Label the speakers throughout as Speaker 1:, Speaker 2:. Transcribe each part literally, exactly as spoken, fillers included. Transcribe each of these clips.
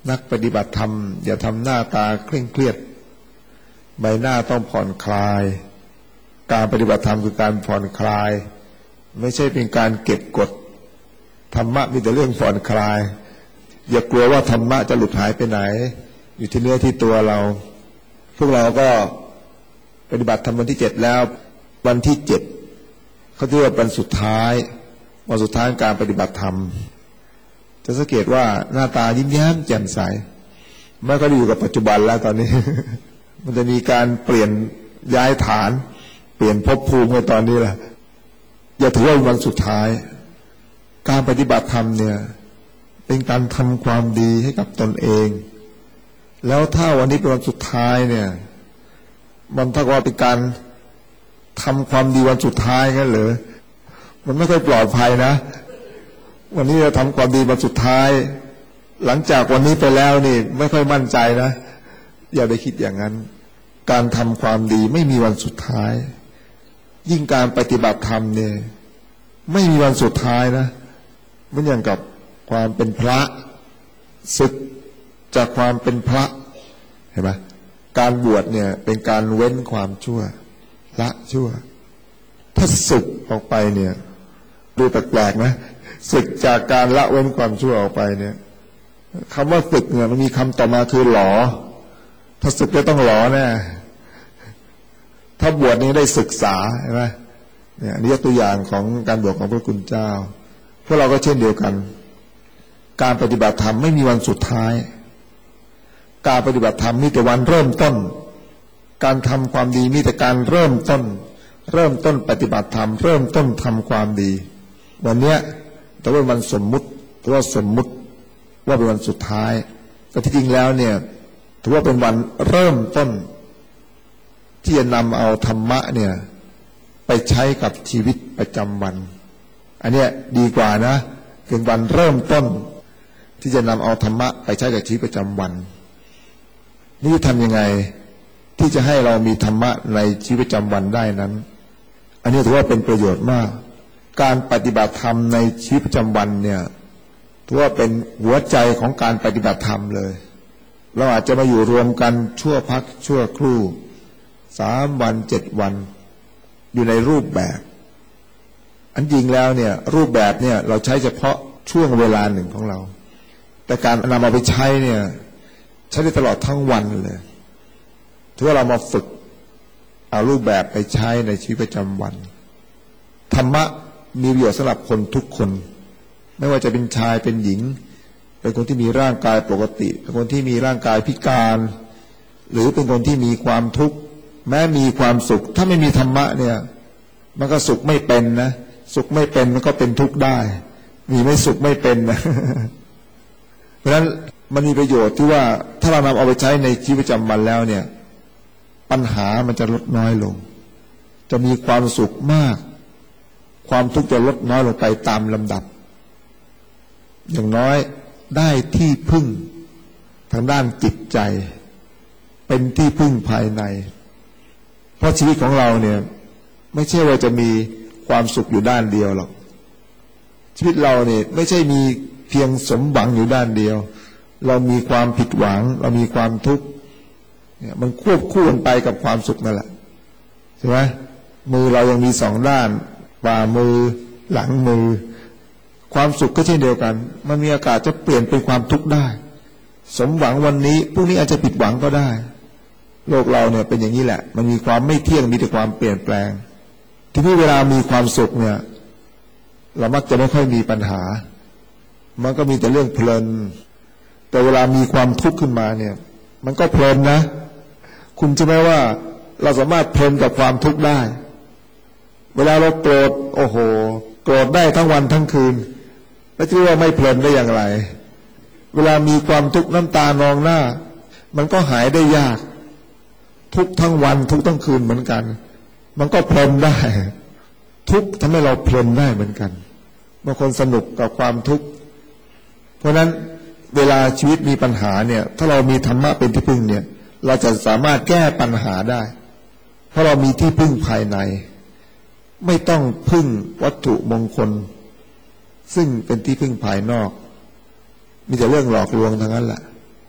Speaker 1: นักปฏิบัติธรรมอย่าทำหน้าตาเคร่งเครียดใบหน้าต้องผ่อนคลายการปฏิบัติธรรมคือการผ่อนคลายไม่ใช่เป็นการเก็บกดธรรมะมีแต่เรื่องผ่อนคลายอย่ากลัวว่าธรรมะจะหลุดหายไปไหนอยู่ที่เนื้อที่ตัวเราพวกเราก็ปฏิบัติธรรมวันที่เจ็ดแล้ววันที่เจ็ดเขาเรียกว่าวันสุดท้ายวันสุดท้ายการปฏิบัติธรรมจะสังเกตว่าหน้าตายิ้มแย้มแจ่มใสไม่ก็ได้อยู่กับปัจจุบันแล้วตอนนี้ มันจะมีการเปลี่ยนย้ายฐานเปลี่ยนภพภูมิในตอนนี้แหละอย่าถือว่าวันสุดท้ายการปฏิบัติธรรมเนี่ยเป็นการทำความดีให้กับตนเองแล้วถ้าวันนี้เป็นวันสุดท้ายเนี่ยมันถ้าว่าเป็นการทำความดีวันสุดท้ายงั้นเหรอมันไม่ค่อยปลอดภัยนะวันนี้เราทำความดีวันสุดท้ายหลังจากวันนี้ไปแล้วนี่ไม่ค่อยมั่นใจนะอย่าไปคิดอย่างนั้นการทำความดีไม่มีวันสุดท้ายยิ่งการปฏิบัติธรรมเนี่ยไม่มีวันสุดท้ายนะเหมือนอย่างกับความเป็นพระศึกจากความเป็นพระเห็นไหมการบวชเนี่ยเป็นการเว้นความชั่วละชั่วถ้าศึกออกไปเนี่ยดูแปลกๆนะศึกจากการละเว้นความชั่วออกไปเนี่ยคำว่าศึกเนี่ยมันมีคำต่อมาคือหลอถ้าศึกก็ต้องหลอแน่ถ้าบวชนี่ได้ศึกษาใช่ไหมเนี่ยอันนี้ตัวอย่างของการบวชของพระคุณเจ้าพวกเราก็เช่นเดียวกันการปฏิบัติธรรมไม่มีวันสุดท้ายการปฏิบัติธรรมมีแต่วันเริ่มต้นการทำความดีมีแต่การเริ่มต้นเริ่มต้นปฏิบัติธรรมเริ่มต้นทำความดีวันเนี้ยแต่ว่ามันสมมุติถือว่าสมมุติว่าเป็นวันสุดท้ายแต่ที่จริงแล้วเนี่ยถือว่าเป็นวันเริ่มต้นที่จะนำเอาธรรมะเนี่ยไปใช้กับชีวิตประจำวันอันเนี้ยดีกว่านะเป็นวันเริ่มต้นที่จะนำเอาธรรมะไปใช้กับชีวิตประจำวันนี่ทำยังไงที่จะให้เรามีธรรมะในชีวิตประจำวันได้นั้นอันนี้ถือว่าเป็นประโยชน์มากการปฏิบัติธรรมในชีวิตประจำวันเนี่ยถือว่าเป็นหัวใจของการปฏิบัติธรรมเลยเราอาจจะมาอยู่รวมกันชั่วพักชั่วครู่สามวันเจ็ดวันอยู่ในรูปแบบอันจริงแล้วเนี่ยรูปแบบเนี่ยเราใช้เฉพาะช่วงเวลาหนึ่งของเราแต่การนำมาไปใช้เนี่ยใช้ได้ตลอดทั้งวันเลยถือว่าเรามาฝึกเอารูปแบบไปใช้ในชีวิตประจำวันธรรมะมีประโยชน์สำหรับคนทุกคนไม่ว่าจะเป็นชายเป็นหญิงเป็นคนที่มีร่างกายปกติเป็นคนที่มีร่างกายพิการหรือเป็นคนที่มีความทุกข์แม้มีความสุขถ้าไม่มีธรรมะเนี่ยมันก็สุขไม่เป็นนะสุขไม่เป็นมันก็เป็นทุกข์ได้มีไม่สุขไม่เป็นนะ เพราะฉะนั้นมันมีประโยชน์ที่ว่าถ้าเรานำเอาไปใช้ในชีวิตประจำวันแล้วเนี่ยปัญหามันจะลดน้อยลงจะมีความสุขมากความทุกข์จะลดน้อยลงไปตามลำดับอย่างน้อยได้ที่พึ่งทางด้านจิตใจเป็นที่พึ่งภายในเพราะชีวิตของเราเนี่ยไม่ใช่ว่าจะมีความสุขอยู่ด้านเดียวหรอกชีวิตเราเนี่ยไม่ใช่มีเพียงสมหวังอยู่ด้านเดียวเรามีความผิดหวังเรามีความทุกข์เนี่ยมันควบคู่กันไปกับความสุขนั่นแหละใช่ไหมมือเรายังมีสองด้านฝ่ามือหลังมือความสุขก็เช่นเดียวกันมันมีโอกาสจะเปลี่ยนเป็นความทุกข์ได้สมหวังวันนี้พรุ่งนี้อาจจะผิดหวังก็ได้โลกเราเนี่ยเป็นอย่างนี้แหละมันมีความไม่เที่ยงมีแต่ความเปลี่ยนแปลงทีนี้เวลามีความสุขเนี่ยเรามักจะไม่ค่อยมีปัญหามันก็มีแต่เรื่องเพลินแต่เวลามีความทุกข์ขึ้นมาเนี่ยมันก็เพลินนะคุณใช่ไหมว่าเราสามารถเพลินกับความทุกข์ได้เวลาเราโกรธโอ้โหโกรธได้ทั้งวันทั้งคืนแล้วจะเรียกว่าไม่เพลินได้อย่างไรเวลามีความทุกข์น้ำตานองหน้ามันก็หายได้ยากทุกทั้งวันทุกทั้งคืนเหมือนกันมันก็เพลินได้ทุกทำให้เราเพลินได้เหมือนกันบางคนสนุกกับความทุกข์เพราะนั้นเวลาชีวิตมีปัญหาเนี่ยถ้าเรามีธรรมะเป็นที่พึ่งเนี่ยเราจะสามารถแก้ปัญหาได้เพราะเรามีที่พึ่งภายในไม่ต้องพึ่งวัตถุมงคลซึ่งเป็นที่พึ่งภายนอกมีแต่เรื่องหลอกลวงทั้งนั้นแหละ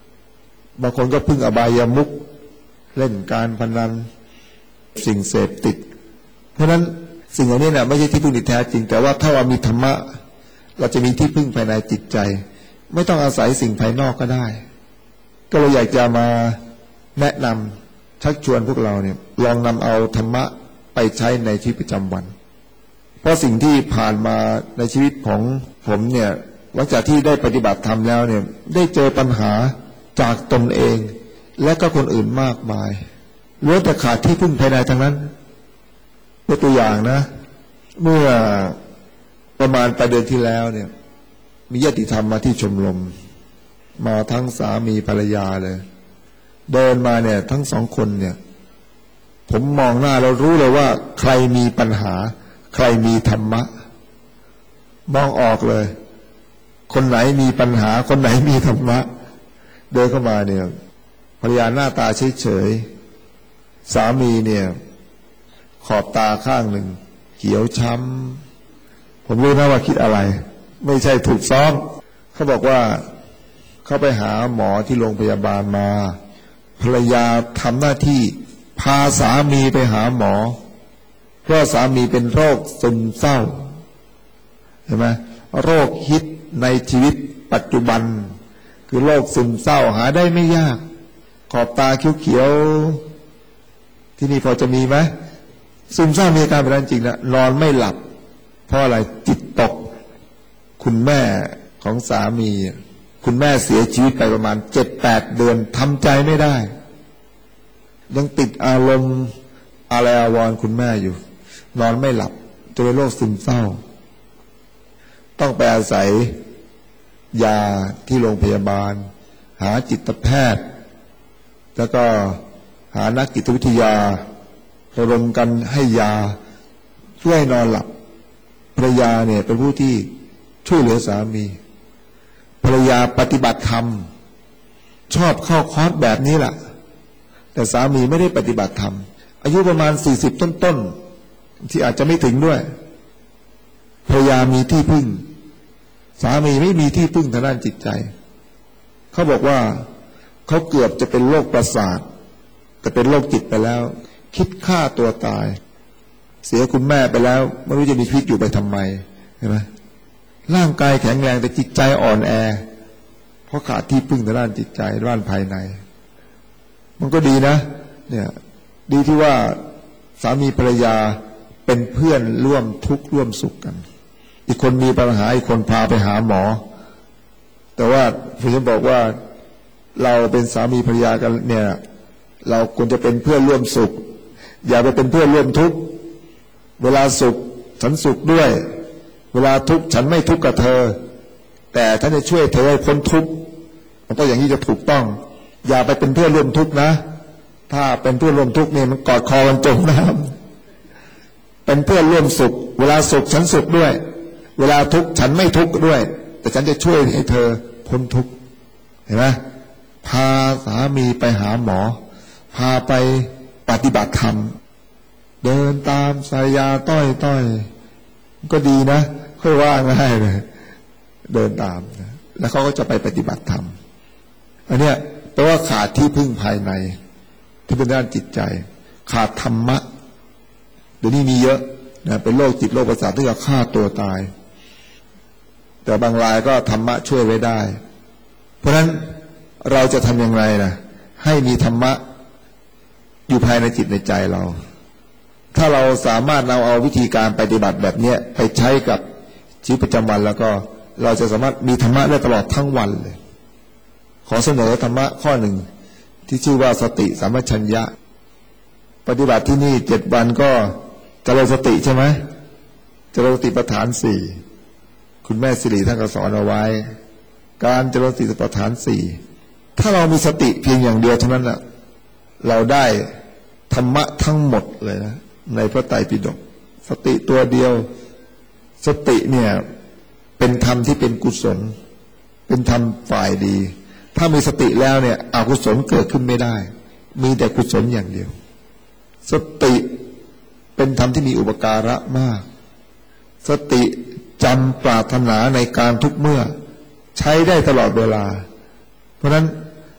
Speaker 1: บางคนก็พึ่งอบายามุขเล่นการพนันสิ่งเสพติดเพราะฉะนั้นสิ่งเหล่านี้เนี่ยไม่ใช่ที่พึ่งที่แท้จริงแต่ว่าถ้าเรามีธรรมะเราจะมีที่พึ่งภายในจิตใจไม่ต้องอาศัยสิ่งภายนอกก็ได้ก็เลยอยากจะมาแนะนำชักชวนพวกเราเนี่ยลองนำเอาธรรมะไปใช้ในชีวิตประจำวันเพราะสิ่งที่ผ่านมาในชีวิตของผมเนี่ยหลังจากที่ได้ปฏิบัติธรรมแล้วเนี่ยได้เจอปัญหาจากตนเองและก็คนอื่นมากมายล้วนแต่ขาดที่พึ่งภายในทั้งนั้นเป็นตัวอย่างนะเมื่อประมาณปลายเดือนที่แล้วเนี่ยมีญาติธรรมมาที่ชมรมมาทั้งสามีภรรยาเลยเดินมาเนี่ยทั้งสองคนเนี่ยผมมองหน้าเรารู้เลยว่าใครมีปัญหาใครมีธรรมะมองออกเลยคนไหนมีปัญหาคนไหนมีธรรมะเดินเข้ามาเนี่ยภรรยาหน้าตาเฉยๆสามีเนี่ยขอบตาข้างหนึ่งเขียวช้ำผมรู้นะว่าคิดอะไรไม่ใช่ถูกซ้อมเขาบอกว่าเขาไปหาหมอที่โรงพยาบาลมาภรรยาทำหน้าที่พาสามีไปหาหมอเพราะสามีเป็นโรคซึมเศร้าเห็นไหมโรคฮิตในชีวิตปัจจุบันคือโรคซึมเศร้าหาได้ไม่ยากขอบตาเขียวๆที่นี่พอจะมีไหมซึมเศร้ามีอาการแบบนั้นจริงนะนอนไม่หลับเพราะอะไรจิตตกคุณแม่ของสามีคุณแม่เสียชีวิตไปประมาณเจ็ดแปดเดือนทำใจไม่ได้ยังติดอารมณ์อะไรอาวรณ์คุณแม่อยู่นอนไม่หลับจนเป็นโรคซึมเศร้าต้องไปอาศัยยาที่โรงพยาบาลหาจิตแพทย์แล้วก็หานักจิตวิทยาระดมกันให้ยาช่วยนอนหลับภรรยาเนี่ยเป็นผู้ที่ช่วยเหลือสามีภรรยาปฏิบัติธรรมชอบเข้าคอร์สแบบนี้แหละแต่สามีไม่ได้ปฏิบัติธรรมอายุประมาณสี่สิบต้นๆที่อาจจะไม่ถึงด้วยภรรยามีที่พึ่งสามีไม่มีที่พึ่งทางด้านจิตใจเขาบอกว่าเขาเกือบจะเป็นโรคประสาทแต่เป็นโรคจิตไปแล้วคิดฆ่าตัวตายเสียคุณแม่ไปแล้วไม่รู้จะมีชีวิตอยู่ไปทำไมเห็นไหมร่างกายแข็งแรงแต่จิตใจอ่อนแอเพราะขาดที่พึ่งทางด้านจิตใจด้านภายในมันก็ดีนะเนี่ยดีที่ว่าสามีภรรยาเป็นเพื่อนร่วมทุกข์ร่วมสุขกันอีกคนมีปัญหาอีกคนพาไปหาหมอแต่ว่าผมจะบอกว่าเราเป็นสามีภรรยากันเนี่ยเราควรจะเป็นเพื่อนร่วมสุขอย่าไปเป็นเพื่อนร่วมทุกข์เวลาสุขฉันสุขด้วยเวลาทุกข์ฉันไม่ทุกข์กับเธอแต่ฉันจะช่วยเธอให้พ้นทุกข์มันก็อย่างนี้จะถูกต้องอย่าไปเป็นเพื่อนร่วมทุกข์นะถ้าเป็นเพื่อนร่วมทุกข์เนี่ยมันกอดคอกันจมน้ำเป็นเพื่อนร่วมสุขเวลาสุขฉันสุขด้วยเวลาทุกข์ฉันไม่ทุกข์ด้วยแต่ฉันจะช่วยให้เธอพ้นทุกข์เห็นไหมพาสามีไปหาหมอพาไปปฏิบัติธรรมเดินตามสายยาต้อยต้อยก็ดีนะค่อยว่าง่ายเลยเดินตามนะแล้วเขาก็จะไปปฏิบัติธรรมอันเนี้ยแปลว่าขาดที่พึ่งภายในที่เป็นด้านจิตใจขาดธรรมะเดี๋ยวนี้มีเยอะนะเป็นโรคจิตโรคประสาทที่จะฆ่าตัวตายแต่บางรายก็ธรรมะช่วยไว้ได้เพราะฉะนั้นเราจะทำอย่างไรนะให้มีธรรมะอยู่ภายในจิตในใจเราถ้าเราสามารถเอาเอาวิธีการปฏิบัติแบบนี้ไปใช้กับชีวิตประจำวันแล้วก็เราจะสามารถมีธรรมะได้ตลอดทั้งวันเลยขอเสนอธรรมะข้อหนึ่งที่ชื่อว่าสติสัมปชัญญะปฏิบัติที่นี่เจ็ดวันก็เจริญสติใช่ไหมเจริญสติปัฏฐานสี่คุณแม่สิริท่านก็สอนเอาไว้การเจริญสติปัฏฐานสี่ถ้าเรามีสติเพียงอย่างเดียวเท่านั้นน่ะเราได้ธรรมะทั้งหมดเลยนะในพระไตรปิฎกสติตัวเดียวสติเนี่ยเป็นธรรมที่เป็นกุศลเป็นธรรมฝ่ายดีถ้ามีสติแล้วเนี่ยอกุศลเกิดขึ้นไม่ได้มีแต่กุศลอย่างเดียวสติเป็นธรรมที่มีอุปการะมากสติจำปรารถนาในการทุกเมื่อใช้ได้ตลอดเวลาเพราะฉะนั้น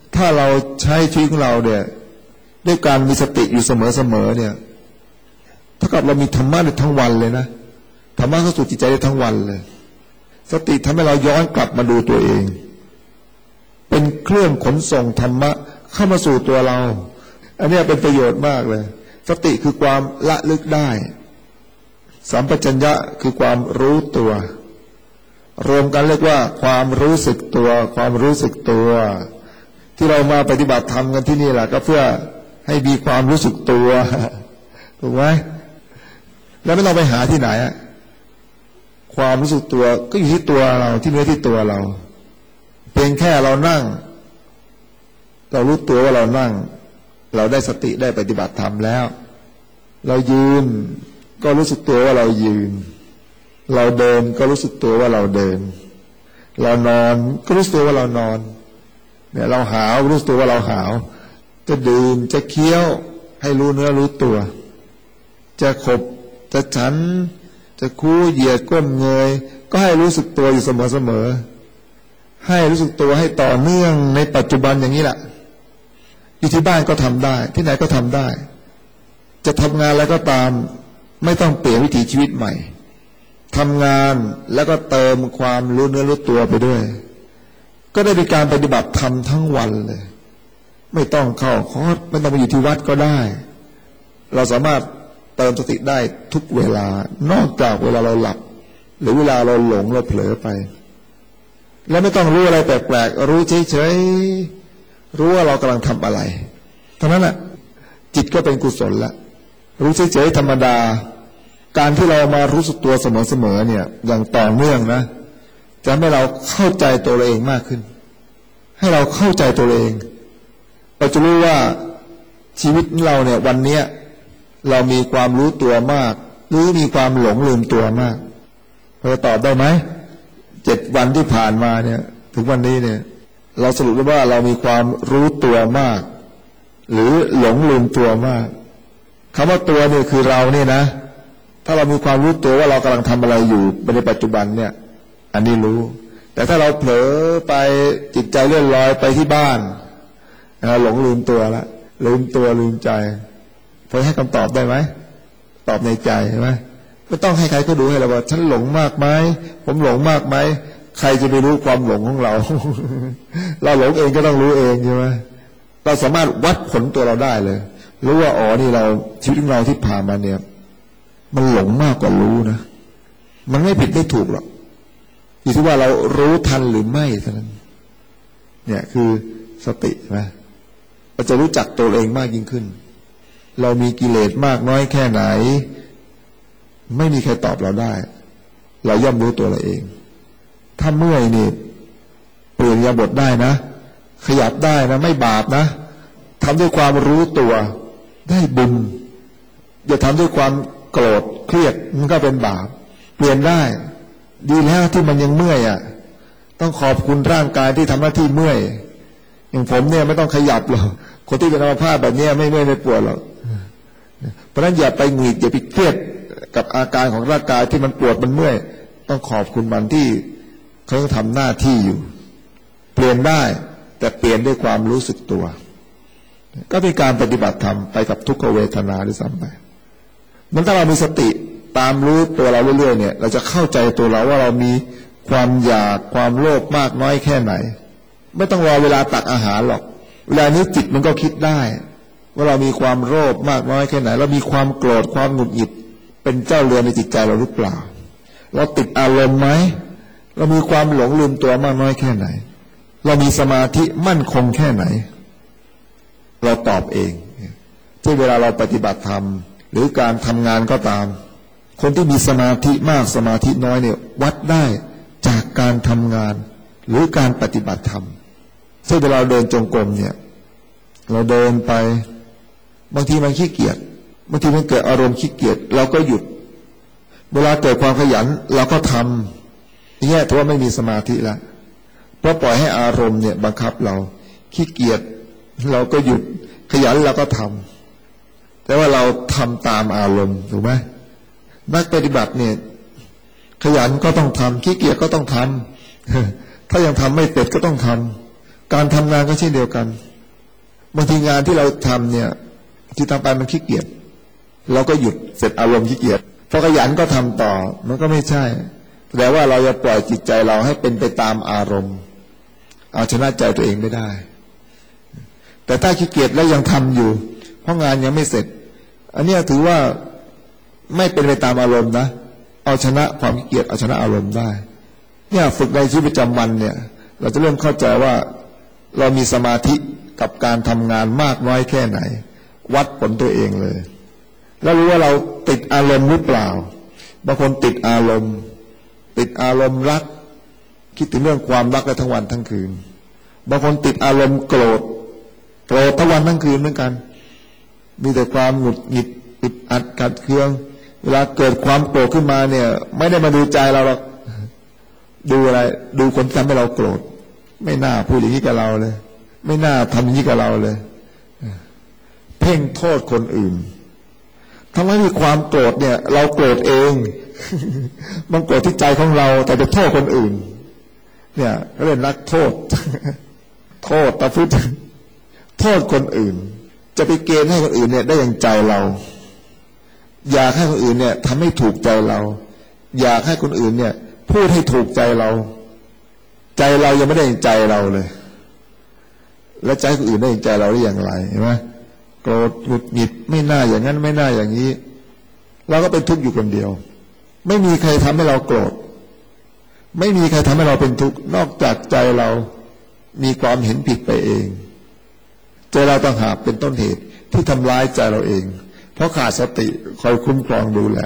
Speaker 1: ถ้าเราใช้ชีวิตของเราเนี่ยด้วยการมีสติอยู่เสมอๆเนี่ยเท่ากับเรามีธรรมะได้ทั้งวันเลยนะธรรมะเข้าสู่จิตใจได้ทั้งวันเลยสติทำให้เราย้อนกลับมาดูตัวเองเป็นเครื่องขนส่งธรรมะเข้ามาสู่ตัวเราอันนี้เป็นประโยชน์มากเลยสติคือความละลึกได้สัมปชัญญะคือความรู้ตัวรวมกันเรียกว่าความรู้สึกตัวความรู้สึกตัวที่เรามาปฏิบัติธรรมกันที่นี่แหละก็เพื่อให้มีความรู้สึกตัวถูกไหมแล้วไม่ต้องไปหาที่ไหนอะความรู้สึกตัวก็อยู่ที่ตัวเราที่เนื้อที่ตัวเราเพียงแค่เรานั่งเรารู้ตัวว่าเรานั่งเราได้สติได้ปฏิบัติธรรมแล้วเรายืนก็รู้สึกตัวว่าเรายืนเราเดินก็รู้สึกตัวว่าเราเดินเรานอนก็รู้สึกตัวว่าเรานอนเนี่ยเราหาวรู้สึกตัวว่าเราหาวจะดื่มจะเคี้ยวให้รู้เนื้อรู้ตัวจะขบจะฉันจะคู่เหยียดก้มเงยก็ให้รู้สึกตัวอยู่เสมอๆให้รู้สึกตัวให้ต่อเนื่องในปัจจุบันอย่างนี้แหละอยู่ที่บ้านก็ทำได้ที่ไหนก็ทำได้จะทำงานแล้วก็ตามไม่ต้องเปลี่ยนวิถีชีวิตใหม่ทำงานแล้วก็เติมความรู้เนื้อรู้ตัวไปด้วยก็ได้เป็นการปฏิบัติธรรมทั้งวันเลยไม่ต้องเข้าคอร์สไม่ต้องไปอยู่ที่วัดก็ได้เราสามารถเติมสติได้ทุกเวลานอกจากเวลาเราหลับหรือเวลาเราหลงเราเผลอไปแล้วไม่ต้องรู้อะไรแปลกๆรู้เฉยๆรู้ว่าเรากำลังทำอะไรเท่านั้นแหละจิตก็เป็นกุศลละรู้เฉยๆธรรมดาการที่เรามารู้สึกตัวเสมอๆเนี่ยอย่างต่อเนื่องนะจะให้เราเข้าใจตัวเราเองมากขึ้นให้เราเข้าใจตัวเองเราจะรู้ว่าชีวิตเราเนี่ยวันนี้เรามีความรู้ตัวมากหรือมีความหลงลืมตัวมากเราตอบได้ไหมเจ็ดวันที่ผ่านมาเนี่ยถึงวันนี้เนี่ยเราสรุปได้ว่าเรามีความรู้ตัวมากหรือหลงลืมตัวมากคำว่าตัวเนี่ยคือเราเนี่ยนะถ้าเรามีความรู้ตัวว่าเรากำลังทำอะไรอยู่ในปัจจุบันเนี่ยอันนี้รู้แต่ถ้าเราเผลอไปจิตใจเลื่อนลอยไปที่บ้านหลงลืมตัวละลืมตัวลืมใจพอให้คำตอบได้ไหมตอบในใจใช่ไหมไม่ต้องให้ใครก็ดูให้เราว่าฉันหลงมากไหมผมหลงมากไหมใครจะไปรู้ความหลงของเรา เราหลงเองก็ต้องรู้เองใช่ไหมเราสามารถวัดผลตัวเราได้เลยรู้ว่าอ๋อนี่เราชีวิตของเราที่ผ่านมาเนี่ยมันหลงมากกว่ารู้นะมันไม่ผิดไม่ถูกหรอกอยู่ที่ว่าเรารู้ทันหรือไม่เท่านั้นเนี่ยคือสตินะเราจะรู้จักตัวเองมากยิ่งขึ้นเรามีกิเลสมากน้อยแค่ไหนไม่มีใครตอบเราได้เราย่อมรู้ตัวเราเองถ้าเมื่อยนี่เปลี่ยนอิริยาบถได้นะขยับได้นะไม่บาปนะทำด้วยความรู้ตัวได้บุญอย่าทำด้วยความโกรธเครียดมันก็เป็นบาปเปลี่ยนได้ดีแล้วที่มันยังเมื่อยอ่ะต้องขอบคุณร่างกายที่ทำหน้าที่เมื่อยอย่างผมเนี่ยไม่ต้องขยับหรอกคนที่เป็นอัมพาตแบบนี้ไม่เมื่อยไม่ปวดหรอกเพราะฉะนั้นอย่าไปหงุดหงิดอย่าไปเครียดกับอาการของร่างกายที่มันปวดมันเมื่อยต้องขอบคุณมันที่เขาต้องทำหน้าที่อยู่เปลี่ยนได้แต่เปลี่ยนด้วยความรู้สึกตัวก็เป็นการปฏิบัติธรรมไปกับทุกขเวทนาด้วยซ้ำไปมันถ้าเรามีสติตามรู้ตัวเราเรื่อยๆเนี่ยเราจะเข้าใจตัวเราว่าเรามีความอยากความโลภมากน้อยแค่ไหนไม่ต้องรอเวลาตักอาหารหรอกเวลานี้จิตมันก็คิดได้ว่าเรามีความโลภมากน้อยแค่ไหนเรามีความโกรธความหงุดหงิดเป็นเจ้าเรือนในจิตใจเราหรือเปล่าเราติดอารมณ์ไหมเรามีความหลงลืมตัวมากน้อยแค่ไหนเรามีสมาธิมั่นคงแค่ไหนเราตอบเองที่เวลาเราปฏิบัติธรรมหรือการทำงานก็ตามคนที่มีสมาธิมากสมาธิน้อยเนี่ยวัดได้จากการทำงานหรือการปฏิบัติธรรมซึ่งเวลาเดินจงกรมเนี่ยเราเดินไปบางทีมันขี้เกียจบางทีมันเกิดอารมณ์ขี้เกียจเราก็หยุดเวลาเกิดความขยันเราก็ทำอย่างนี้ถือว่าไม่มีสมาธิแล้วเพราะปล่อยให้อารมณ์เนี่ยบังคับเราขี้เกียจเราก็หยุดขยันเราก็ทำแต่ว่าเราทำตามอารมณ์ถูกไหมนักปฏิบัติเนี่ยขยันก็ต้องทำขี้เกียจก็ต้องทำถ้ายังทำไม่เสร็จก็ต้องทำการทำงานก็เช่นเดียวกันบางทีงานที่เราทำเนี่ยที่ทำไปมันขี้เกียจเราก็หยุดเสร็จอารมณ์ขี้เกียจพอขยันก็ทำต่อมันก็ไม่ใช่แต่ว่าเราจะปล่อยจิตใจเราให้เป็นไปตามอารมณ์เอาชนะใจตัวเองไม่ได้แต่ถ้าขี้เกียจแล้วยังทำอยู่เพราะงานยังไม่เสร็จอันนี้ถือว่าไม่เป็นไปตามอารมณ์นะเอาชนะความขี้เกียจเอาชนะอารมณ์ได้เนี่ยฝึกในชีวิตประจำวันเนี่ยเราจะเริ่มเข้าใจว่าเรามีสมาธิกับการทำงานมากน้อยแค่ไหนวัดผลตัวเองเลยแล้วรู้ว่าเราติดอารมณ์หรือเปล่าบางคนติดอารมณ์ติดอารมณ์รักคิดถึงเรื่องความรักได้ทั้งวันทั้งคืนบางคนติดอารมณ์โกรธโกรธทั้งวันทั้งคืนเหมือนกันมีแต่ความหงุดหงิดอึดอัดขัดเคืองเวลาเกิดความโกรธขึ้นมาเนี่ยไม่ได้มาดูใจเราหรอกดูอะไรดูคนที่ทำให้เราโกรธไม่น่าพูดอย่างนี้กับเราเลยไม่น่าทำอย่างนี้กับเราเลยเพ่งโทษคนอื่นทั้งที่มีความโกรธเนี่ยเราโกรธเองมันโกรธที่ใจของเราแต่ไปโทษคนอื่นเนี่ยเขาเรียกนักโทษโทษตะพุทธโทษคนอื่นจะไปเกณฑ์ให้คนอื่นเนี่ยได้อย่างใจเราอยากให้คนอื่นเนี่ยทำให้ถูกใจเราอยากให้คนอื่นเนี่ยพูดให้ถูกใจเราใจเรายังไม่ได้อย่างใจเราเลยแล้วใจคนอื่นได้อย่างใจเราได้อย่างไรเห็นไหมโกรธหงุดหงิดไม่น่าอย่างนั้นไม่น่าอย่างนี้เราก็เป็นทุกข์อยู่คนเดียวไม่มีใครทำให้เราโกรธไม่มีใครทำให้เราเป็นทุกข์นอกจากใจเรามีความเห็นผิดไปเองใจเราต่างหากเป็นต้นเหตุที่ทำร้ายใจเราเองเพราะขาดสติคอยคุ้มครองดูแล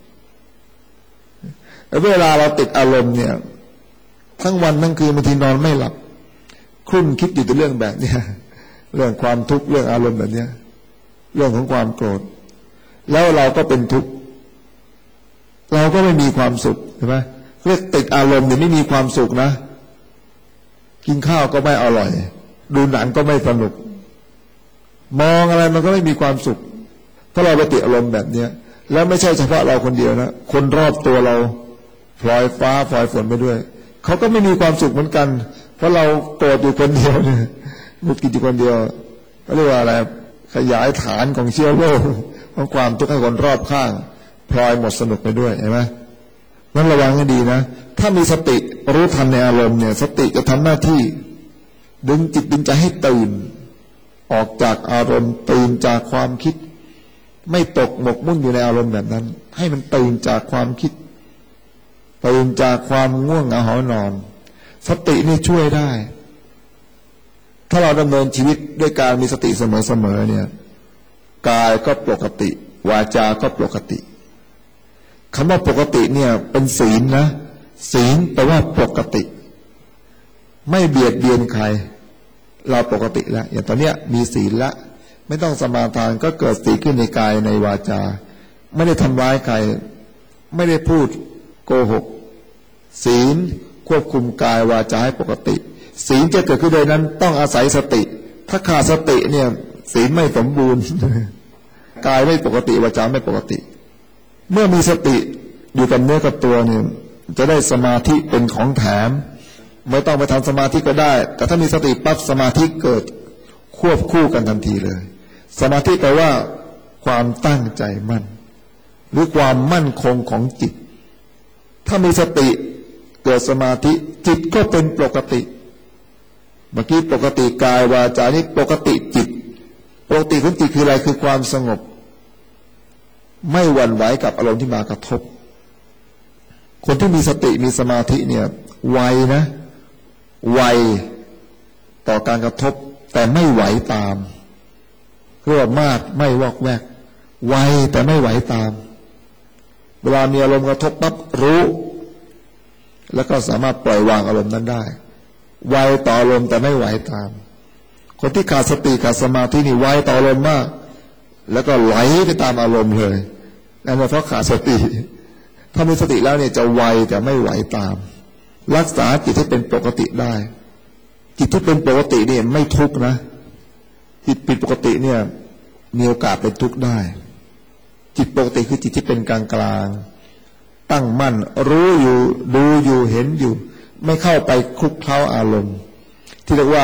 Speaker 1: เวลาเราติดอารมณ์เนี่ยทั้งวันทั้งคืนบางทีนอนไม่หลับครุ่นคิดอยู่แต่เรื่องแบบนี้เรื่องความทุกข์เรื่องอารมณ์แบบนี้เรื่องของความโกรธแล้วเราก็เป็นทุกข์เราก็ไม่มีความสุขใช่ไหมเรียกติดอารมณ์เนี่ยไม่มีความสุขนะกินข้าวก็ไม่อร่อยดูหนังก็ไม่สนุกมองอะไรมันก็ไม่มีความสุขเพราะเราไปติดอารมณ์แบบนี้แล้วไม่ใช่เฉพาะเราคนเดียวนะคนรอบตัวเราพลอยฟ้าพลอยฝนไปด้วยเขาก็ไม่มีความสุขเหมือนกันเพราะเราโกรธอยู่คนเดียวเนี่ยมุดกินอยู่คนเดียวเขาเรียกว่าอะไรขยายฐานของเชื้อโรคของความทุกข์ให้คนรอบข้างพลอยหมดสนุกไปด้วยเห็นไหมงั้นระวังให้ดีนะถ้ามีสติรู้ทันในอารมณ์เนี่ยสติจะทำหน้าที่ดึงจิตดึงใจให้ตื่นออกจากอารมณ์ตื่นจากความคิดไม่ตกหมกมุ่นอยู่ในอารมณ์แบบนั้นให้มันตื่นจากความคิดตื่นจากความง่วงเหงาหอนอนสตินี่ช่วยได้ถ้าเราดำเนินชีวิตด้วยการมีสติเสมอๆเนี่ยกายก็ปกติวาจาก็ปกติคำว่าปกติเนี่ยเป็นศีลนะศีลแปลว่าปกติไม่เบียดเบียนใครเราปกติแล้วอย่างตอนเนี้ยมีศีลละไม่ต้องสมาทานก็เกิดศีลขึ้นในกายในวาจาไม่ได้ทำร้ายใครไม่ได้พูดโกหกศีลควบคุมกายวาจาให้ปกติศีลจะเกิดขึ้นโดยนั้นต้องอาศัยสติถ้าขาดสติเนี่ยศีลไม่สมบูรณ์ กายไม่ปกติวาจาไม่ปกติเมื่อมีสติอยู่กับเนื้อกับตัวเนี่ยจะได้สมาธิเป็นของแถมไม่ต้องไปทำสมาธิก็ได้แต่ถ้ามีสติปั๊บสมาธิเกิดควบคู่กันทันทีเลยสมาธิแปลว่าความตั้งใจมั่นหรือความมั่นคงของจิตถ้ามีสติเกิดสมาธิจิตก็เป็นปกติเมื่อกี้ปกติกายวาจานี่ปกติจิตปกติของจิตคืออะไรคือความสงบไม่หวั่นไหวกับอารมณ์ที่มากระทบคนที่มีสติมีสมาธิเนี่ยไวนะไวต่อการกระทบแต่ไม่ไหวตามเรียกว่ามากไม่วอกแวกไวแต่ไม่ไหวตามเวลามีอารมณ์กระทบปั๊บรู้แล้วก็สามารถปล่อยวางอารมณ์นั้นได้ไวต่ออารมณ์แต่ไม่ไหวตามคนที่ขาดสติขาดสมาธินี่ไวต่ออารมณ์มากแล้วก็ไหลไปตามอารมณ์เลยนั่นเพราะขาดสติถ้ามีสติแล้วเนี่ยจะไวแต่ไม่ไหวตามรักษาจิตให้เป็นปกติได้จิตที่เป็นปกติเนี่ยไม่ทุกข์นะจิตผิดปกติเนี่ยมีโอกาสเป็นทุกข์ได้จิตปกติคือจิตที่เป็นกลางกลางตั้งมั่นรู้อยู่ดูอยู่เห็นอยู่ไม่เข้าไปคลุกเคล้าอารมณ์ที่เรียกว่า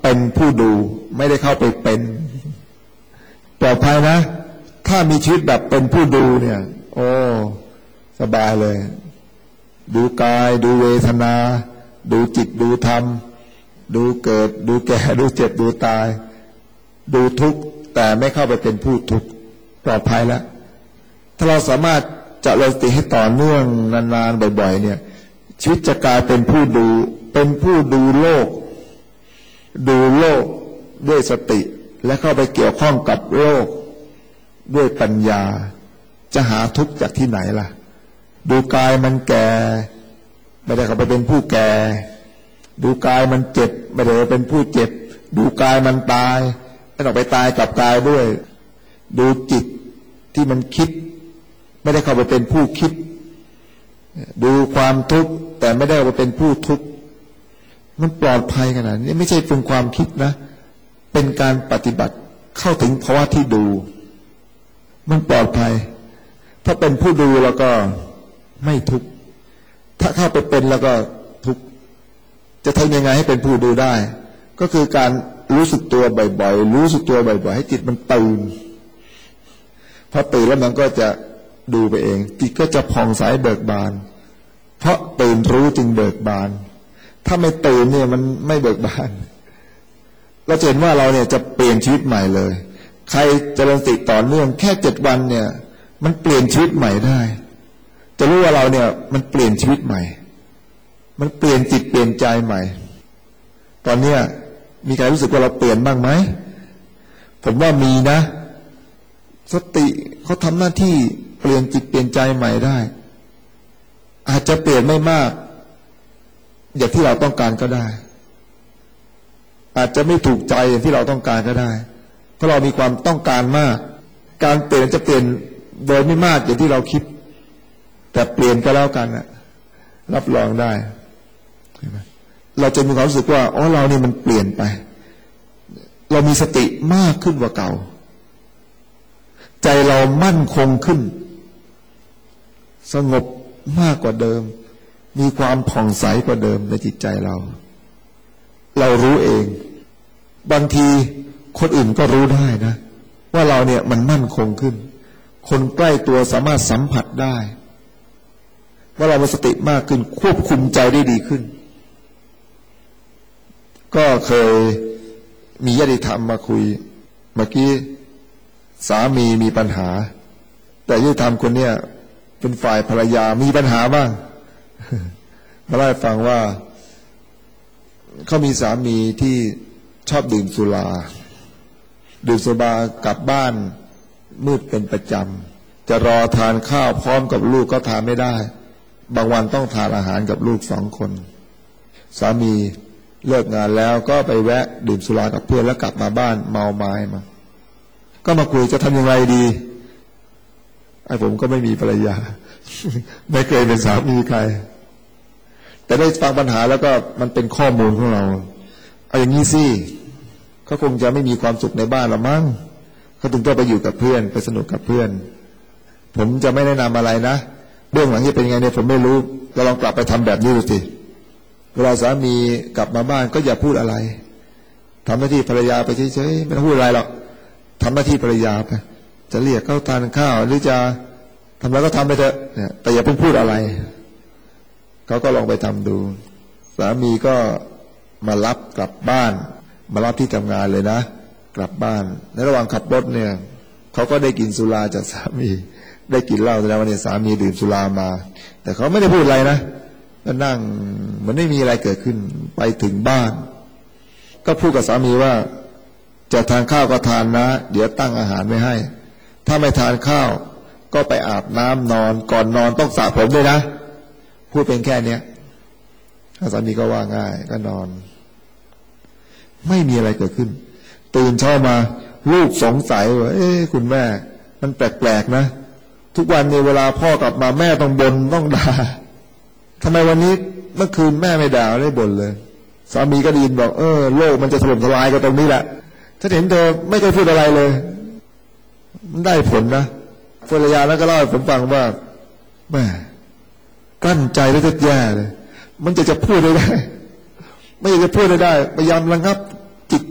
Speaker 1: เป็นผู้ดูไม่ได้เข้าไปเป็นปลอดภัยนะถ้ามีชีวิตแบบเป็นผู้ดูเนี่ยโอ้สบายเลยดูกายดูเวทนาดูจิตดูธรรมดูเกิดดูแก่ดูเจ็บดูตายดูทุกข์แต่ไม่เข้าไปเป็นผู้ทุกข์ปลอดภัยแล้วถ้าเราสามารถเจริญสติให้ต่อเนื่องนานๆบ่อยๆเนี่ยชีวิตจะกลายเป็นผู้ดูเป็นผู้ดูโลกดูโลกด้วยสติและเข้าไปเกี่ยวข้องกับโลกด้วยปัญญาจะหาทุกข์จากที่ไหนล่ะดูกายมันแก่ไม่ได้เข้าไปเป็นผู้แก่ดูกายมันเจ็บไม่ได้เป็นผู้เจ็บดูกายมันตายไม่ต้องไปตายกับกายด้วยดูจิตที่มันคิดไม่ได้เข้าไปเป็นผู้คิดดูความทุกข์แต่ไม่ได้เข้าไปเป็นผู้ทุกข์มันปลอดภัยขนาดนี้ไม่ใช่เป็นความคิดนะเป็นการปฏิบัติเข้าถึงภาวะที่ดูมันปลอดภัยถ้าเป็นผู้ดูแล้วก็ไม่ทุกข์ถ้าเข้าไปเป็นแล้วก็ทุกข์จะทำยังไงให้เป็นผู้ดูได้ก็คือการรู้สึกตัวบ่อยๆรู้สึกตัวบ่อยๆให้จิตมันตื่นพอตื่นแล้วมันก็จะดูไปเองจิตก็จะผ่องใสเบิกบานเพราะตื่นรู้จึงเบิกบานถ้าไม่ตื่นเนี่ยมันไม่เบิกบานเราเห็นว่าเราเนี่ยจะเปลี่ยนชีวิตใหม่เลยใครเจริญสติต่อเนื่องแค่เจ็ดวันเนี่ยมันเปลี่ยนชีวิตใหม่ได้จะรู้ว่าเราเนี่ยมันเปลี่ยนชีวิตใหม่มันเปลี่ยนจิตเปลี่ยนใจใหม่ตอนเนี้ยมีใครรู้สึกว่าเราเปลี่ยนบ้างไหมผมว่ามีนะสติเขาทำหน้าที่เปลี่ยนจิตเปลี่ยนใจใหม่ได้อาจจะเปลี่ยนไม่มากอย่างที่เราต้องการก็ได้อาจจะไม่ถูกใจอย่างที่เราต้องการก็ได้เพราะเรามีความต้องการมากการเปลี่ยนจะเปลี่ยนโดยไม่มากอย่างที่เราคิดแต่เปลี่ยนก็แล้วกันนะรับรองได้เราจะมีความรู้สึกว่าอ๋อเรานี่มันเปลี่ยนไปเรามีสติมากขึ้นกว่าเก่าใจเรามั่นคงขึ้นสงบมากกว่าเดิมมีความผ่องใสกว่าเดิมในจิตใจเราเรารู้เองบางทีคนอื่นก็รู้ได้นะว่าเราเนี่ยมันมั่นคงขึ้นคนใกล้ตัวสามารถสัมผัสได้ว่าเรามีสติมากขึ้นควบคุมใจได้ดีขึ้นก็เคยมีญาติธรรมมาคุยเมื่อกี้สามีมีปัญหาแต่ญาติธรรมคนเนี้ยเป็นฝ่ายภรรยามีปัญหาบ้างมาเล่าให้ฟังว่าเขามีสามีที่ชอบดื่มสุราดื่มสุรากลับบ้านมืดเป็นประจำจะรอทานข้าวพร้อมกับลูกก็ทานไม่ได้บางวันต้องทานอาหารกับลูกสองคนสามีเลิกงานแล้วก็ไปแวะดื่มสุรากับเพื่อนแล้วกลับมาบ้านเมาไม้มาก็มาคุยจะทำยังไงดีไอ้ผมก็ไม่มีภรรยา ไม่เคยเป็นสามีใครแต่ได้ฟังปัญหาแล้วก็มันเป็นข้อมูลของเราเอาอย่างนี้สิเขาคงจะไม่มีความสุขในบ้านหรอกมั้งเขาถึงต้องไปอยู่กับเพื่อนไปสนุกกับเพื่อนผมจะไม่แนะนำอะไรนะเบื้องหลังที่เป็นไงเนี่ยผมไม่รู้เราลองกลับไปทำแบบนี้ดูสิเวลาสามีกลับมาบ้านก็อย่าพูดอะไรทำหน้าที่ภรรยาไปเฉยๆไม่ต้องพูดอะไรหรอกทำหน้าที่ภรรยาไปจะเรียกเขาทานข้าวหรือจะทำอะไรก็ทำไปเถอะแต่อย่าเพิ่งพูดอะไรเขาก็ลองไปทำดูสามีก็มารับกลับบ้านมารับที่ทำงานเลยนะกลับบ้านในระหว่างขับรถเนี่ยเขาก็ได้กินสุราจากสามีได้กินเหล้าแสดงว่าเนี่ยสามีดื่มสุรามาแต่เขาไม่ได้พูดอะไรนะก็นั่งเหมือนไม่มีอะไรเกิดขึ้นไปถึงบ้านก็พูดกับสามีว่าจะทานข้าวก็ทานนะเดี๋ยวตั้งอาหารไว้ให้ถ้าไม่ทานข้าวก็ไปอาบน้ำนอนก่อนนอนต้องสระผมด้วยนะพูดเป็นแค่เนี้ยสามีก็ว่าง่ายก็นอนไม่มีอะไรเกิดขึ้นตื่นเช้ามาลูกสงสัยว่าเอ๊ะคุณแม่มันแปลกๆนะทุกวันในเวลาพ่อกลับมาแม่ต้องบ่นต้องด่าทำไมวันนี้เมื่อคืนแม่ไม่ด่าได้บ่นเลยสามีก็ได้ยินบอกเออโลกมันจะถล่มทลายก็ตรงนี้แหละถ้าเห็นเธอไม่เคยพูดอะไรเลยมันได้ผลนะภรรยาแล้วก็เล่าให้ผมฟังว่าแม่กลั้นใจแล้วจะแย่เลยมันจะจะพูดได้ไม่อยากจะพูดได้พยายามระงับจิต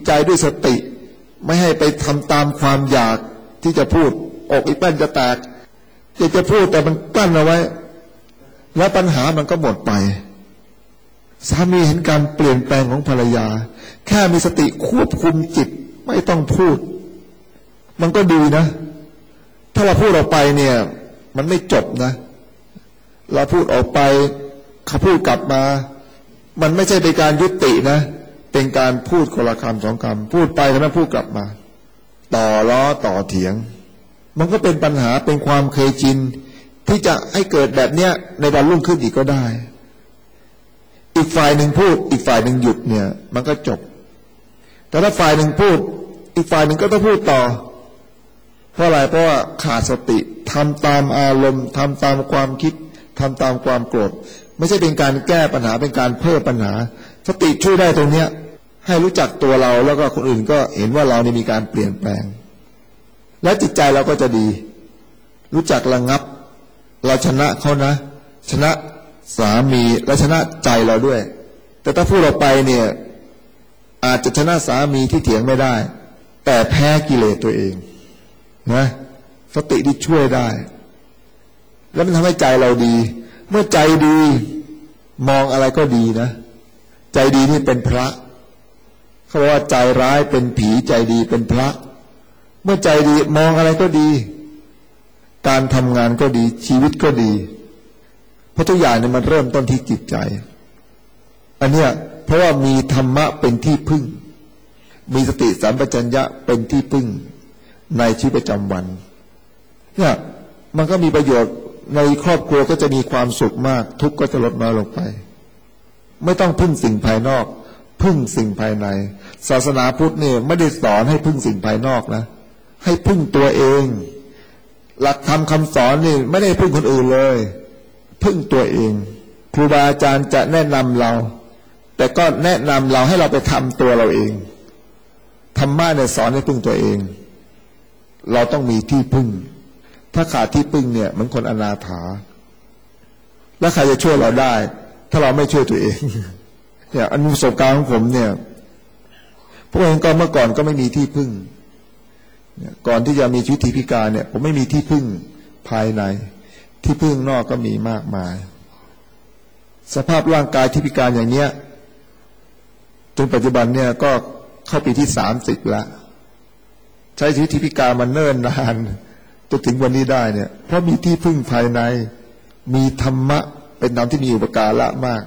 Speaker 1: ใจด้วยสติไม่ให้ไปทำตามความอยากที่จะพูดอกอีแป้นจะแตกอยากจะพูดแต่มันกลั้นเอาไว้แล้วปัญหามันก็หมดไปสามีเห็นการเปลี่ยนแปลงของภรรยาแค่มีสติควบคุมจิตไม่ต้องพูดมันก็ดีนะถ้าเราพูดออกไปเนี่ยมันไม่จบนะเราพูดออกไปเขาพูดกลับมามันไม่ใช่เป็นการยุตินะเป็นการพูดคนละคำสองคำพูดไปแล้วพูดกลับมาต่อล้อต่อเถียงมันก็เป็นปัญหาเป็นความเคยชินที่จะให้เกิดแบบเนี้ยในวันรุ่งขึ้นอีกก็ได้อีกฝ่ายหนึ่งพูดอีกฝ่ายหนึ่งหยุดเนี่ยมันก็จบแต่ถ้าฝ่ายหนึ่งพูดอีกฝ่ายหนึ่งก็ต้องพูดต่อเพราะอะไรเพราะว่าขาดสติทำตามอารมณ์ทำตามความคิดทำตามความโกรธไม่ใช่เป็นการแก้ปัญหาเป็นการเพิ่มปัญหาสติช่วยได้ตรงเนี้ยให้รู้จักตัวเราแล้วก็คนอื่นก็เห็นว่าเรานี่มีการเปลี่ยนแปลงและจิตใจเราก็จะดีรู้จักระงับเราชนะเขานะชนะสามีและชนะใจเราด้วยแต่ถ้าพูดออกไปเนี่ยอาจจะชนะสามีที่เถียงไม่ได้แต่แพ้กิเลสตัวเองนะสติที่ช่วยได้แล้วมันทำให้ใจเราดีเมื่อใจดีมองอะไรก็ดีนะใจดีนี่เป็นพระเขาบอกว่าใจร้ายเป็นผีใจดีเป็นพระเมื่อใจดีมองอะไรก็ดีการทำงานก็ดีชีวิตก็ดีเพราะทุกอย่างเนี่ยมันเริ่มต้นที่จิตใจอันเนี้ยเพราะว่ามีธรรมะเป็นที่พึ่งมีสติสัมปชัญญะเป็นที่พึ่งในชีวิตประจำวันเนี่ยมันก็มีประโยชน์ในครอบครัวก็จะมีความสุขมากทุกข์ก็จะลดน้อยลงไปไม่ต้องพึ่งสิ่งภายนอกพึ่งสิ่งภายในศาสนาพุทธเนี่ยไม่ได้สอนให้พึ่งสิ่งภายนอกนะให้พึ่งตัวเองหลักธรรมคำสอนนี่ไม่ได้พึ่งคนอื่นเลยพึ่งตัวเองครูบาอาจารย์จะแนะนำเราแต่ก็แนะนำเราให้เราไปทำตัวเราเองธรรมะเนี่ยสอนให้พึ่งตัวเองเราต้องมีที่พึ่งถ้าขาดที่พึ่งเนี่ยมันคนอนาถาแล้วใครจะช่วยเราได้ถ้าเราไม่ช่วยตัวเองเนี่ยอนุประสบการณ์ของผมเนี่ยพวกเองก็เมื่อก่อนก็ไม่มีที่พึ่งก่อนที่จะมีชีวิตที่พิการเนี่ยผมไม่มีที่พึ่งภายในที่พึ่งนอกก็มีมากมายสภาพร่างกายที่พิการอย่างเนี้ยจนปัจจุบันเนี่ยก็เข้าปีที่สามสิบแล้วใช้ชีวิตที่พิการมาเนิ่นนานจนถึงวันนี้ได้เนี่ยเพราะมีที่พึ่งภายในมีธรรมะเป็นธรรมที่มีอุปการะมาก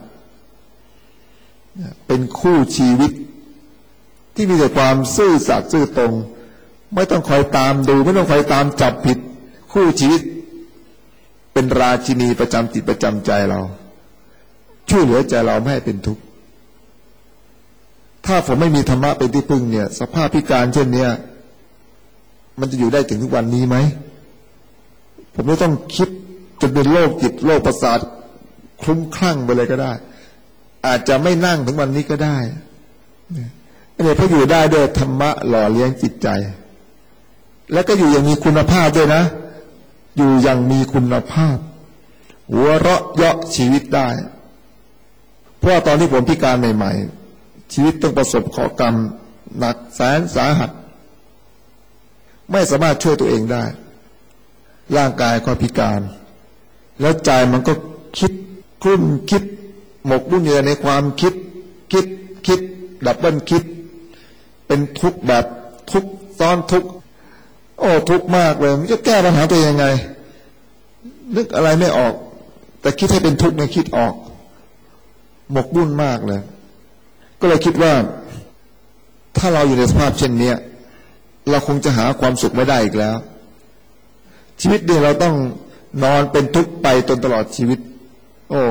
Speaker 1: เป็นคู่ชีวิตที่มีแต่ความซื่อสัตย์ซื่อตรงไม่ต้องคอยตามดูไม่ต้องคอยตามจับผิดคู่ชีวิตเป็นราชินีประจำจิตประจำใจเราช่วยเหลือใจเราไม่ให้เป็นทุกข์ถ้าผมไม่มีธรรมะเป็นที่พึ่งเนี่ยสภาพพิการเช่นเนี้ยมันจะอยู่ได้ถึงทุกวันนี้ไหมผมไม่ต้องคิดจนเป็นโรคจิตโรคประสาทคลุ้มคลั่งไปเลยก็ได้อาจจะไม่นั่งถึงวันนี้ก็ได้เนี่ยเพราะอยู่ได้ด้วยธรรมะหล่อเลี้ยงจิตใจแล้วก็อยู่อย่างมีคุณภาพด้วยนะอยู่อย่างมีคุณภาพหัวเราะเยาะชีวิตได้เพราะตอนที่ผมพิการใหม่ๆชีวิตต้องประสบข้อกรรมหนักแสนสาหัสไม่สามารถช่วยตัวเองได้ร่างกายก็พิการแล้วใจมันก็คิดคลุ้นคิดหมกมุ่นอยู่ในความคิดคิดคิดดับเบิลคิดเป็นทุกข์แบบทุกข์ซ้อนทุกข์โอ้ทุกข์มากเลยมันจะแก้ปัญหาตัวเองยังไงนึกอะไรไม่ออกแต่คิดให้เป็นทุกข์เนี่ยคิดออกหมกมุ่นมากเลยก็เลยคิดว่าถ้าเราอยู่ในสภาพเช่นนี้เราคงจะหาความสุขไม่ได้อีกแล้วชีวิตเนี่ยเราต้องนอนเป็นทุกข์ไปจนตลอดชีวิตโอ้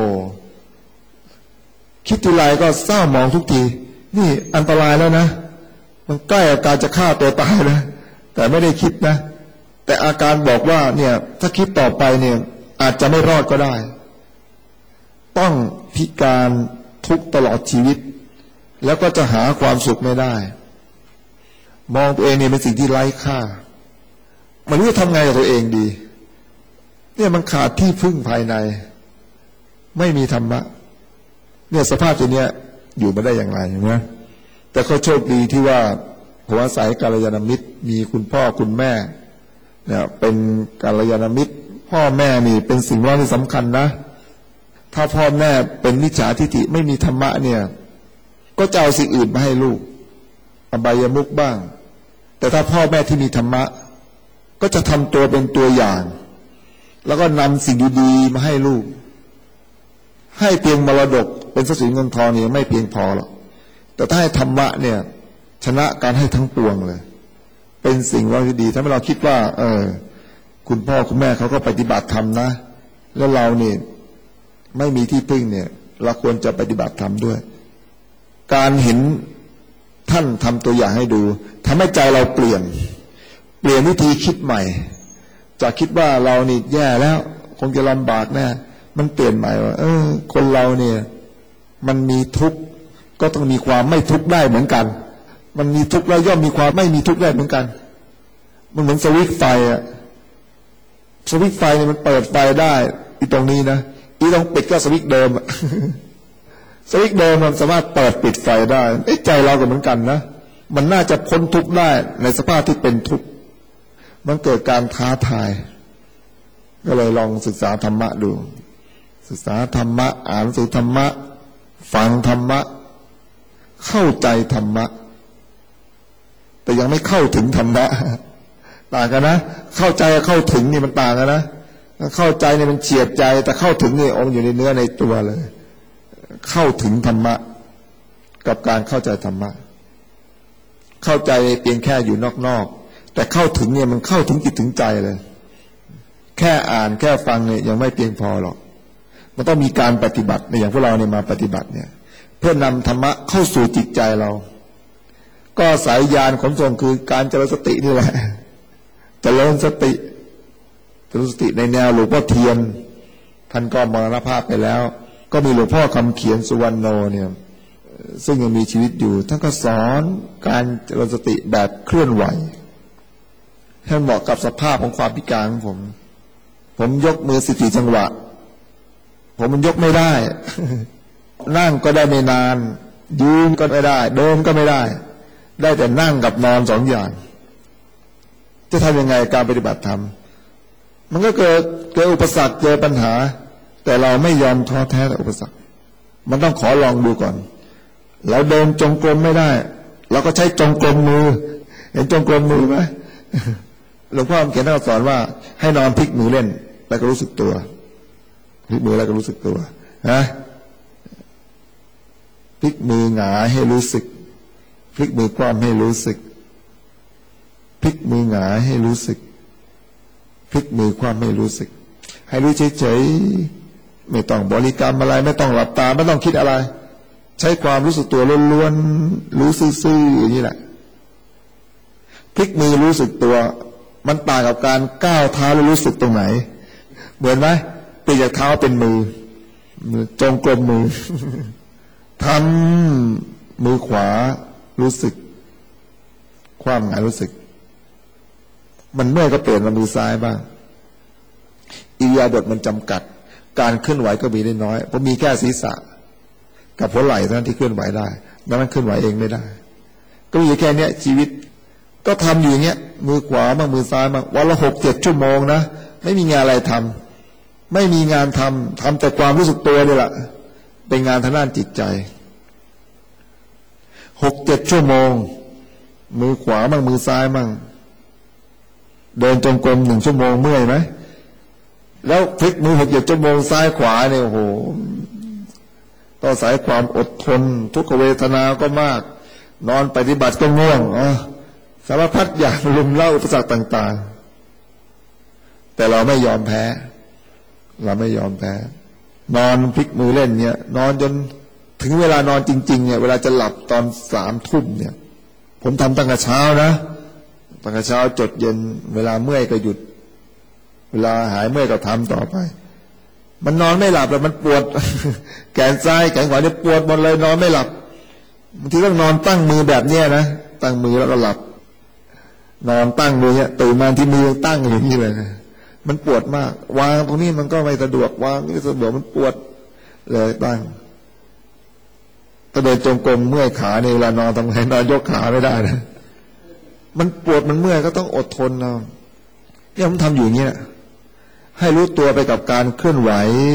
Speaker 1: คิดทีไรก็เศร้าหมองทุกทีนี่อันตรายแล้วนะมันใกล้อาการจะฆ่าตัวตายนะแต่ไม่ได้คิดนะแต่อาการบอกว่าเนี่ยถ้าคิดต่อไปเนี่ยอาจจะไม่รอดก็ได้ต้องพิการทุกตลอดชีวิตแล้วก็จะหาความสุขไม่ได้มองตัวเองเนี่ยเป็นสิ่งที่ไร้ค่าไม่รู้จะทำไงกับตัวเองดีเนี่ยมันขาดที่พึ่งภายในไม่มีธรรมะเนี่ยสภาพตัวเนี้ยอยู่มาได้อย่างไรเห็นไหมแต่เขาโชคดีที่ว่าผมอาศัยกัลยาณมิตรมีคุณพ่อคุณแม่เนี่ยเป็นกัลยาณมิตรพ่อแม่นี่เป็นสิ่งแวดล้อมที่สำคัญนะถ้าพ่อแม่เป็นมิจฉาทิฏฐิไม่มีธรรมะเนี่ยก็จะเอาสิ่งอื่นมาให้ลูกอบายมุขบ้างแต่ถ้าพ่อแม่ที่มีธรรมะก็จะทำตัวเป็นตัวอย่างแล้วก็นำสิ่งดีๆมาให้ลูกให้เพียงมรดกเป็นทรัพย์สินเงินทองเนี่ยไม่เพียงพอหรอกแต่ถ้าให้ธรรมะเนี่ยชนะการให้ทั้งปวงเลยเป็นสิ่งที่ดีถ้าเราคิดว่าเออคุณพ่อคุณแม่เขาก็ปฏิบัติธรรมนะแล้วเราเนี่ยไม่มีที่พึ่งเนี่ยเราควรจะปฏิบัติธรรมด้วยการเห็นท่านทำตัวอย่างให้ดูทำให้ใจเราเปลี่ยนเปลี่ยนวิธีคิดใหม่จากคิดว่าเรานี่แย่แล้วคงจะลำบากแน่มันเปลี่ยนใหม่ว่าเออคนเราเนี่ยมันมีทุกข์ก็ต้องมีความไม่ทุกข์ได้เหมือนกันมันมีทุกข์แล้วย่อมมีความไม่มีทุกข์ได้เหมือนกันมันเหมือนสวิตช์ไฟอะสวิตช์ไฟเนี่ยมันเปิดไฟได้อีตรงนี้นะอีตรงปิดก็สวิตช์เดิมสวิตช์เดิมมันสามารถเปิดปิดไฟได้ใจเราก็เหมือนกันนะมันน่าจะพ้นทุกข์ได้ในสภาพที่เป็นทุกข์มันเกิดการท้าทายก็เลยลองศึกษาธรรมะดูศึกษาธรรมะอ่านหนังสือธรรมะฟังธรรมะเข้าใจธรรมะแต่ยังไม่เข้าถึงธรรมะต่างกันนะเข้าใจกับเข้าถึงนี่มันต่างกันนะเข้าใจเนี่ยมันเฉียดใจแต่เข้าถึงนี่องค์อยู่ในเนื้อในตัวเลยเข้าถึงธรรมะกับการเข้าใจธรรมะเข้าใจเพียงแค่อยู่นอกๆแต่เข้าถึงเนี่ยมันเข้าถึงจิตถึงใจเลยแค่อ่านแค่ฟังเนี่ยยังไม่เพียงพอหรอกมันต้องมีการปฏิบัติในอย่างพวกเราเนี่ยมาปฏิบัติเนี่ยเพื่อนำธรรมะเข้าสู่จิตใจเราก็สายญาณขนส่งคือการเจริญสตินี่แหละเจริญสติเจริญสติในแนวหลวงพ่อเทียนท่านก็มรณภาพไปแล้วก็มีหลวงพ่อคำเขียนสุวรรณโนเนี่ยซึ่งยังมีชีวิตอยู่ท่านก็สอนการเจริญสติแบบเคลื่อนไหวท่านบอกกับสภาพของความพิการของผมผมยกมือสิบสี่จังหวะผมมันยกไม่ได้นั่งก็ได้ไม่นานยืนก็ไม่ได้เดินก็ไม่ได้ได้แต่นั่งกับนอนสองอย่างจะทำยังไงการปฏิบัติธรรมมันก็เกิดเกิดอุปสรรคเจอปัญหาแต่เราไม่ยอมท้อแท้ต่ออุปสรรคมันต้องขอลองดูก่อนเราเดินจงกรมไม่ได้เราก็ใช้จงกรมมือเห็นจงกรมมือไหมหลวงพ่อเขียนท่านสอนว่าให้นอนพลิกมือเล่นแล้วก็รู้สึกตัวพลิกมือแล้วก็รู้สึกตัวนะพลิกมือหงายให้รู้สึกพลิกมือคว่ำให้รู้สึกพลิกมือหงายให้รู้สึกพลิกมือคว่ำให้รู้สึกให้รู้เฉยๆไม่ต้องบริกรรมอะไรไม่ต้องหลับตาไม่ต้องคิดอะไรใช้ความรู้สึกตัวล้วนๆรู้ซื่อๆอย่างนี้แหละพลิกมือรู้สึกตัวมันต่างกับการก้าวเท้าแล้วรู้สึกตรงไหนเหมือนไหมเปลี่ยนจากเท้าเป็นมือจงกรมมือทำมือขวารู้สึกความหงายรู้สึกมันเมื่อยก็เปลี่ยนมามือซ้ายบ้างอิริยาบถมันจำกัดการเคลื่อนไหวก็มีได้น้อยเพราะมีแค่ศีรษะกับหัวไหล่เท่านั้นที่เคลื่อนไหวได้ดังนั้นเคลื่อนไหวเองไม่ได้ก็มีแค่เนี้ยชีวิตก็ทำอยู่อย่างเงี้ยมือขวาบ้างมือซ้ายบ้างวันละหกเจ็ดชั่วโมงนะไม่มีงานอะไรทำไม่มีงานทำทำแต่ความรู้สึกตัวนี่แหละเป็นงานทางด้านจิตใจหกเจ็ดชั่วโมงมือขวาบ้างมือซ้ายบ้างเดินจงกรมหนึ่งชั่วโมงเมื่อยไหมแล้วพลิกมือหกเจ็ดชั่วโมงซ้ายขวาเนี่ยโอ้โหต้องอาศัยความอดทนทุกขเวทนาก็มากนอนปฏิบัติก็ง่วงอ๋อสารพัดอย่างลุมเล่าอุปสรรคต่างๆแต่เราไม่ยอมแพ้เราไม่ยอมแพ้นอนพลิกมือเล่นเนี่ยนอนจนถึงเวลานอนจริงๆเนี่ยเวลาจะหลับตอนสามทุ่มเนี่ยผมทำตั้งแต่เช้านะตั้งแต่เช้าจดเย็นเวลาเมื่อยก็หยุดเวลาหายเมื่อยก็ทำต่อไปมันนอนไม่หลับแล้วมันปวดแขนซ้ายแขนขวาเนี่ยปวดหมดเลยนอนไม่หลับบางทีต้องนอนตั้งมือแบบเนี้ยนะตั้งมือแล้วก็หลับนอนตั้งมือเนี่ยตื่นมาที่มือตั้งอย่างนี้เลยนะมันปวดมากวางตรงนี้มันก็ไม่สะดวกวางนี่สะดวกมันปวดเลยตั้งถ้าเดินจงกรมเมื่อยขาในเวลานอนทำไงนอนยกขาไม่ได้นะมันปวดมันเมื่อยก็ต้องอดทนเอาเนี่ยผมทำอยู่อย่างนี้นะให้รู้ตัวไปกับการเคลื่อนไหว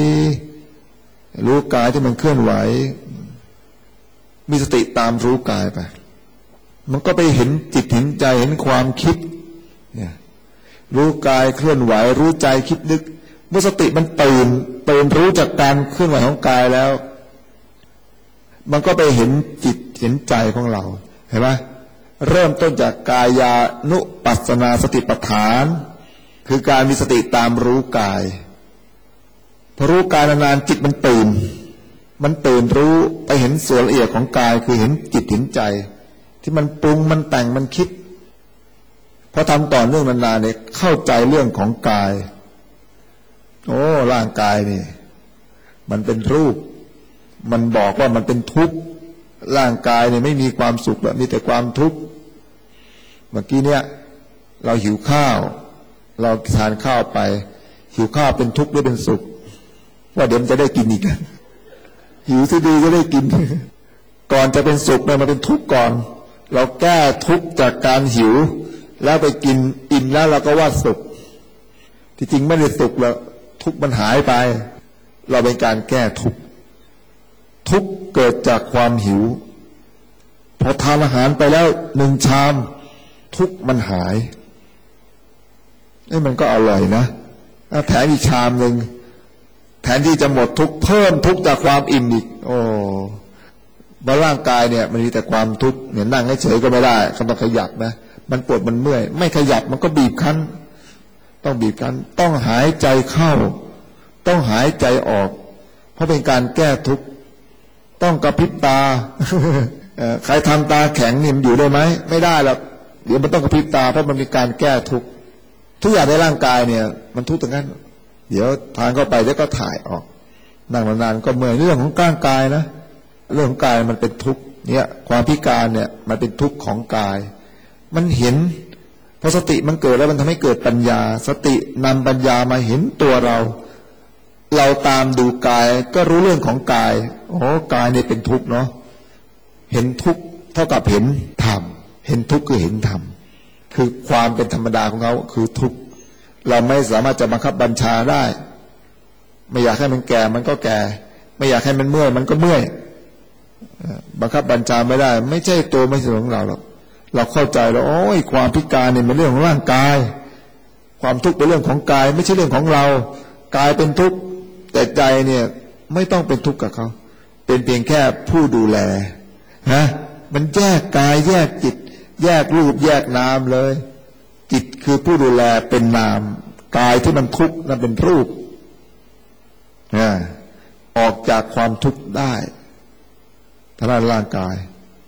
Speaker 1: รู้กายที่มันเคลื่อนไหวมีสติตามรู้กายไปมันก็ไปเห็นจิตเห็นใจเห็นความคิดเนี่ยรู้กายเคลื่อนไหวรู้ใจคิดนึกเมื่อสติมันตื่นตื่นรู้จากการเคลื่อนไหวของกายแล้วมันก็ไปเห็นจิตเห็นใจของเราเห็นไหมเริ่มต้นจากกายานุปัสสนาสติปัฏฐานคือการมีสติตามรู้กายพอรู้กายนานๆจิตมันตื่นมันตื่นรู้ไปเห็นส่วนละเอียดของกายคือเห็นจิตเห็นใจที่มันปรุงมันแต่งมันคิดพอทำต่อเนื่องนานๆเนี่ยเข้าใจเรื่องของกายโอ้ร่างกายนี่มันเป็นรูปมันบอกว่ามันเป็นทุกข์ร่างกายเนี่ยไม่มีความสุขหรอกมีแต่ความทุกข์เมื่อกี้เนี่ยเราหิวข้าวเราทานข้าวไปหิวข้าวเป็นทุกข์หรือเป็นสุขว่าเดี๋ยวมันจะได้กินอีกหิวที่ดีก็ได้กินก่อนจะเป็นสุขเนี่ยมันเป็นทุกข์ก่อนเราแก้ทุกข์จากการหิวแล้วไปกินอิ่มแล้วเราก็ว่าสุขที่จริงไม่ได้สุขแล้วทุกข์มันหายไปเราเป็นการแก้ทุกข์ทุกข์เกิดจากความหิวพอทานอาหารไปแล้วหนึ่งชามทุกข์มันหายไอ้มันก็อร่อยนะแถมอีกชามหนึ่งแทนที่จะหมดทุกข์เพิ่มทุกข์จากความอิ่มอีกโอ้บนร่างกายเนี่ยมันมีแต่ความทุกข์เนี่ยนั่งเฉยๆก็ไม่ได้ต้องขยับนะมันปวดมันเมื่อยไม่ขยับมันก็บีบคั้นต้องบีบคั้นต้องหายใจเข้าต้องหายใจออกเพราะเป็นการแก้ทุกข์ต้องกระพริบตา ใครทำตาแข็งนี่มันอยู่ได้ไหมไม่ได้หรอกเดี๋ยวมันต้องกระพริบตาเพราะมันมีการแก้ทุกข์ทุกอย่างในร่างกายเนี่ยมันทุกข์ตรงนั้นเดี๋ยวทานเข้าไปแล้วก็ถ่ายออกนั่งนานๆก็เมื่อยเรื่องของร่างกายนะเรื่องของกายมันเป็นทุกข์เนี่ยความพิการเนี่ยมันเป็นทุกข์ของกายมันเห็นพอสติมันเกิดแล้วมันทำให้เกิดปัญญาสตินำปัญญามาเห็นตัวเราเราตามดูกายก็รู้เรื่องของกายโอ้กายเนี่ยเป็นทุกข์เนาะเห็นทุกข์เท่ากับเห็นธรรมเห็นทุกข์คือเห็นธรรมคือความเป็นธรรมดาของเขาคือทุกข์เราไม่สามารถจะบังคับบัญชาได้ไม่อยากให้มันแก่มันก็แก่ไม่อยากให้มันเมื่อยมันก็เมื่อยบังคับบัญชาไม่ได้ไม่ใช่ตัวไม่ใช่ของเราหรอกเราเข้าใจแล้วโอ้ยความพิการเนี่ยเป็นเรื่องของร่างกายความทุกข์เป็นเรื่องของกายไม่ใช่เรื่องของเรากายเป็นทุกข์แต่ใจเนี่ยไม่ต้องเป็นทุกข์กับเขาเป็นเพียงแค่ผู้ดูแลนะมันแยกกายแยกจิตแยกรูปแยกนามเลยจิตคือผู้ดูแลเป็นนามกายที่มันทุกข์นั่นเป็นรูปนะออกจากความทุกข์ได้ทางด้านร่างกาย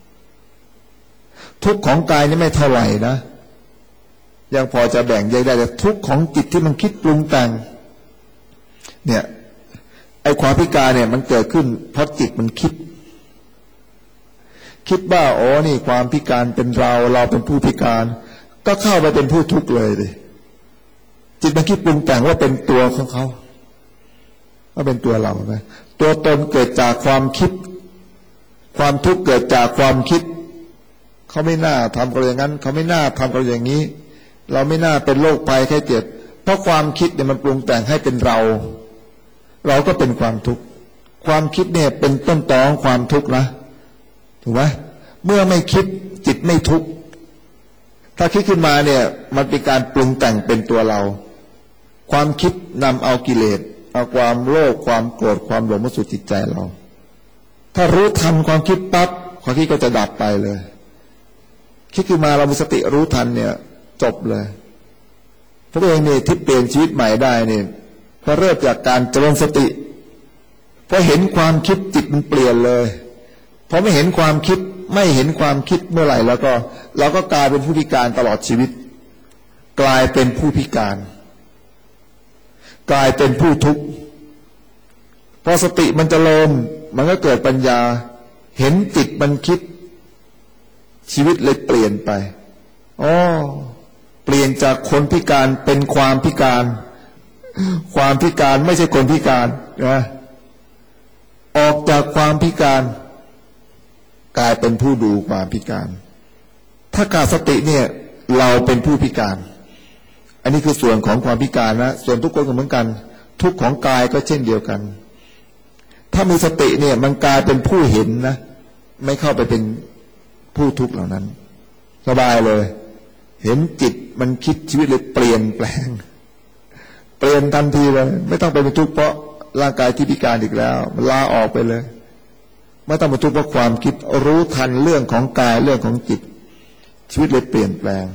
Speaker 1: ทุกข์ของกายนี่ไม่เท่าไหร่นะยังพอจะแบ่งแยกได้แต่ทุกข์ของจิตที่มันคิดปรุงแต่งเนี่ยไอ้ความพิการเนี่ยมันเกิดขึ้นเพราะจิตมันคิดคิดว่าอ๋อนี่ความพิการเป็นเราเราเป็นผู้พิการก็เข้าไปเป็นผู้ทุกข์เลยดิจิตมันคิดปรุงแต่งว่าเป็นตัวของเขาว่าเป็นตัวเรานะตัวตนเกิดจากความคิดความทุกข์เกิดจากความคิดเขาไม่น่าทำกันอย่างนั้นเขาไม่น่าทำกันอย่างนี้เราไม่น่าเป็นโรคภัยไข้เจ็บเพราะความคิดเนี่ยมันปรุงแต่งให้เป็นเราเราก็เป็นความทุกข์ความคิดเนี่ยเป็นต้นตอของความทุกข์นะถูกไหมเมื่อไม่คิดจิตไม่ทุกข์ถ้าคิดขึ้นมาเนี่ยมันเป็นการปรุงแต่งเป็นตัวเราความคิดนำเอากิเลสเอาความโลภความโกรธความหลงมาสู่จิตใจเราถ้ารู้ทันความคิดปั๊บความคิดก็จะดับไปเลยคิดขึ้นมาเรามีสติรู้ทันเนี่ยจบเลยพระเองเนี่ยที่เปลี่ยนชีวิตใหม่ได้เนี่ยพอเริ่มจากการเจริญสติพอเห็นความคิดจิตมันเปลี่ยนเลยพอไม่เห็นความคิดไม่เห็นความคิดเมื่อไหร่แล้วก็เราก็กลายเป็นผู้พิการตลอดชีวิตกลายเป็นผู้พิการกลายเป็นผู้ทุกข์พอสติมันเจริญมันก็เกิดปัญญาเห็นจิตมันคิดชีวิตเลยเปลี่ยนไปอ๋อเปลี่ยนจากคนพิการเป็นความพิการความพิการไม่ใช่คนพิการนะออกจากความพิการกลายเป็นผู้ดูความพิการถ้าขาดสติเนี่ยเราเป็นผู้พิการอันนี้คือส่วนของความพิการนะส่วนทุกคนก็เหมือนกันทุกข์ของกายก็เช่นเดียวกันถ้ามีสติเนี่ยมันกลายเป็นผู้เห็นนะไม่เข้าไปเป็นผู้ทุกข์เหล่านั้นสบายเลยเห็นจิตมันคิดชีวิตเลยเปลี่ยนแปลงเปลี่ยนทันทีเลยไม่ต้องไปเป็นทุกข์เพราะร่างกายที่พิการอีกแล้วมันลาออกไปเลยไม่ต้องเป็นทุกข์เพราะความคิดรู้ทันเรื่องของกายเรื่องของจิตชีวิตเลยเปลี่ยนแปลง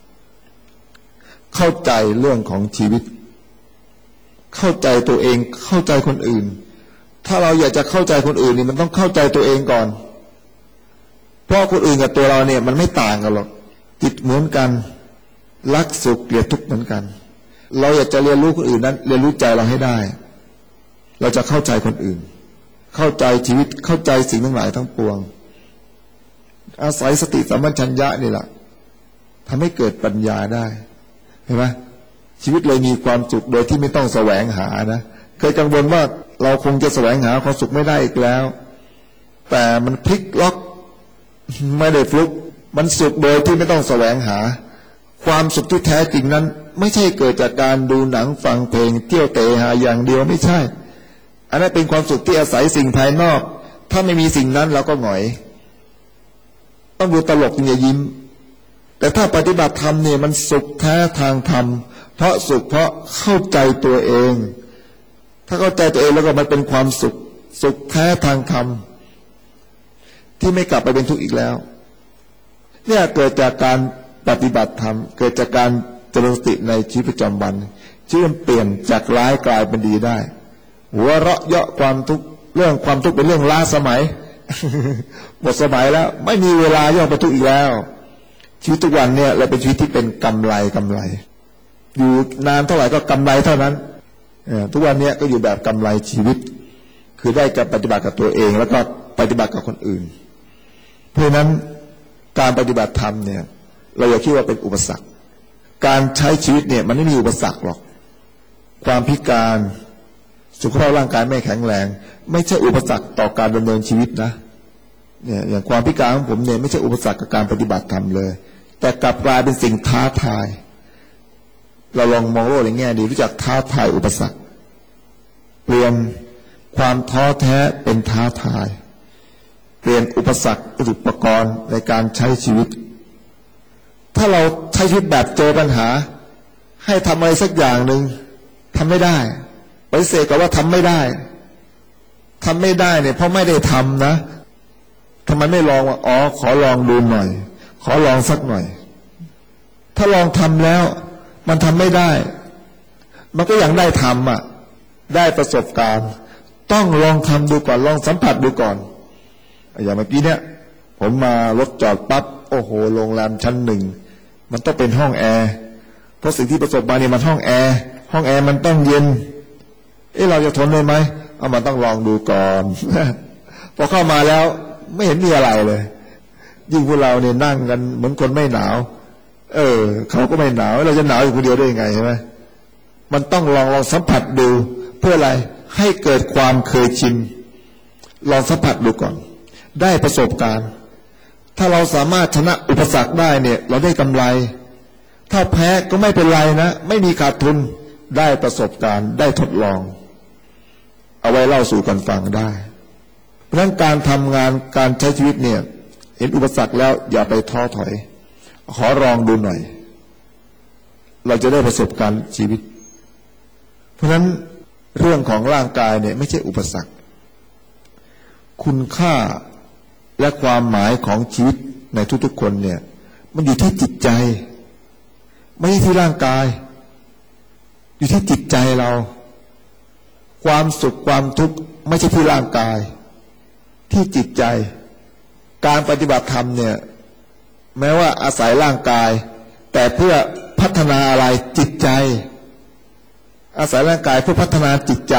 Speaker 1: เข้าใจเรื่องของชีวิตเข้าใจตัวเองเข้าใจคนอื่นถ้าเราอยากจะเข้าใจคนอื่นนี่มันต้องเข้าใจตัวเองก่อนเพราะคนอื่นกับตัวเราเนี่ยมันไม่ต่างกันหรอกจิตเหมือนกันรักสุขเกลียดทุกข์เหมือนกันเราอยากจะเรียนรู้คนอื่นนั้นเรียนรู้ใจเราให้ได้เราจะเข้าใจคนอื่นเข้าใจชีวิตเข้าใจสิ่งทั้งหลายทั้งปวงอาศัยสติสัมปชัญญะนี่แหละทำให้เกิดปัญญาได้เห็นไหมชีวิตเลยมีความสุขโดยที่ไม่ต้องแสวงหานะเคยกังวลว่าเราคงจะแสวงหาความสุขไม่ได้อีกแล้วแต่มันพลิกล็อกไม่ได้ฟลุกมันสุขโดยที่ไม่ต้องแสวงหาความสุขที่แท้จริงนั้นไม่ใช่เกิดจากการดูหนังฟังเพลงเที่ยวเตะหาอย่างเดียวไม่ใช่อันนั้นเป็นความสุขที่อาศัยสิ่งภายนอกถ้าไม่มีสิ่งนั้นเราก็หงอยต้องดูตลกจึงจะยิ้มแต่ถ้าปฏิบัติธรรมเนี่ยมันสุขแท้ทางธรรมเพราะสุขเพราะเข้าใจตัวเองถ้าเข้าใจตัวเองแล้วก็มันเป็นความสุขสุขแท้ทางธรรมที่ไม่กลับไปเป็นทุกข์อีกแล้วเนี่ยเกิดจากการปฏิบัติธรรมเกิดจากการเจริญสติในชีวิตประจำวันที่มันเปลี่ยนจากร้ายกลายเป็นดีได้หัวเราะเยาะความทุกข์เรื่องความทุกข์เป็นเรื่องล้าสมัย หมดสมัยแล้วไม่มีเวลาย่อมไปทุกข์อีกแล้วชีวิตทุกวันเนี่ยเราเป็นชีวิตที่เป็นกำไรกำไรอยู่นานเท่าไหร่ก็กำไรเท่านั้นทุกวันนี้ก็อยู่แบบกำไรชีวิตคือได้กับปฏิบัติกับตัวเองแล้วก็ปฏิบัติกับคนอื่นเพราะนั้นการปฏิบัติธรรมเนี่ยเราอย่าคิดว่าเป็นอุปสรรคการใช้ชีวิตเนี่ยมันไม่มีอุปสรรคหรอกความพิการสุขภาพร่างกายไม่แข็งแรงไม่ใช่อุปสรรคต่อการดำเนินชีวิตนะเนี่ยอย่างความพิการของผมเนี่ยไม่ใช่อุปสรรคกับการปฏิบัติธรรมเลยแต่กลับกลายเป็นสิ่งท้าทายเราลองมองโลกในแง่ดีรู้จักท้าทายอุปสรรคเปลี่ยนความท้อแท้เป็นท้าทายเปลี่ยนอุปสรรคเป็นอุปกรณ์ในการใช้ชีวิตถ้าเราใช้ชีวิตแบบเจอปัญหาให้ทำอะไรสักอย่างหนึ่งทำไม่ได้ปฏิเสธกับว่าทำไม่ได้ทำไม่ได้เนี่ยเพราะไม่ได้ทำนะทำไมไม่ลองว่าอ๋อขอลองดูหน่อยขอลองสักหน่อยถ้าลองทำแล้วมันทำไม่ได้มันก็ยังได้ทำอ่ะได้ประสบการณ์ต้องลองทำดูก่อนลองสัมผัสดูก่อนอย่างเมื่อกี้เนี่ยผมมารถจอดปั๊บโอ้โหโรงแรมชั้นหนึ่งมันต้องเป็นห้องแอร์เพราะสิ่งที่ประสบมาเนี่ยมันห้องแอร์ห้องแอร์มันต้องเย็นเอ๊ะเราจะทนได้ไหมเอามันต้องลองดูก่อน พอเข้ามาแล้วไม่เห็นมีอะไรเลยยิ่งพวกเราเนี่ยนั่งกันเหมือนคนไม่หนาวเออเขาก็ไม่หนาวเราจะหนาวอยู่คนเดียวได้ยังไงใช่ไหมมันต้องลองลองสัมผัสดูเพื่ออะไรให้เกิดความเคยชินลองสัมผัสดูก่อนได้ประสบการณ์ถ้าเราสามารถชนะอุปสรรคได้เนี่ยเราได้กำไรถ้าแพ้ก็ไม่เป็นไรนะไม่มีขาดทุนได้ประสบการณ์ได้ทดลองเอาไว้เล่าสู่กันฟังได้เพราะฉะนั้นการทำงานการใช้ชีวิตเนี่ยเห็นอุปสรรคแล้วอย่าไปท้อถอยขอลองดูหน่อยเราจะได้ประสบการณ์ชีวิตเพราะฉะนั้นเรื่องของร่างกายเนี่ยไม่ใช่อุปสรรคคุณค่าและความหมายของชีวิตในทุกๆคนเนี่ยมันอยู่ที่จิตใจไม่ใช่ที่ร่างกายอยู่ที่จิตใจเราความสุขความทุกข์ไม่ใช่ที่ร่างกายที่จิตใจการปฏิบัติธรรมเนี่ยแม้ว่าอาศัยร่างกายแต่เพื่อพัฒนาอะไรจิตใจอาศัยร่างกายเพื่อพัฒนาจิตใจ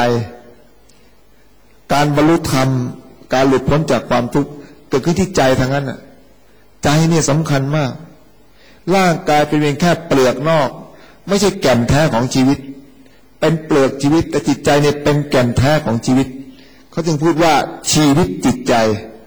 Speaker 1: การบรรลุธรรมการหลุดพ้นจากความทุกข์เกิดขึ้นที่ใจทั้งนั้นน่ะใจเนี่ยสำคัญมากร่างกายเป็นเพียงแค่เปลือกนอกไม่ใช่แก่นแท้ของชีวิตเป็นเปลือกชีวิตแต่จิตใจเนี่ยเป็นแก่นแท้ของชีวิตเขาจึงพูดว่าชีวิตจิตใจ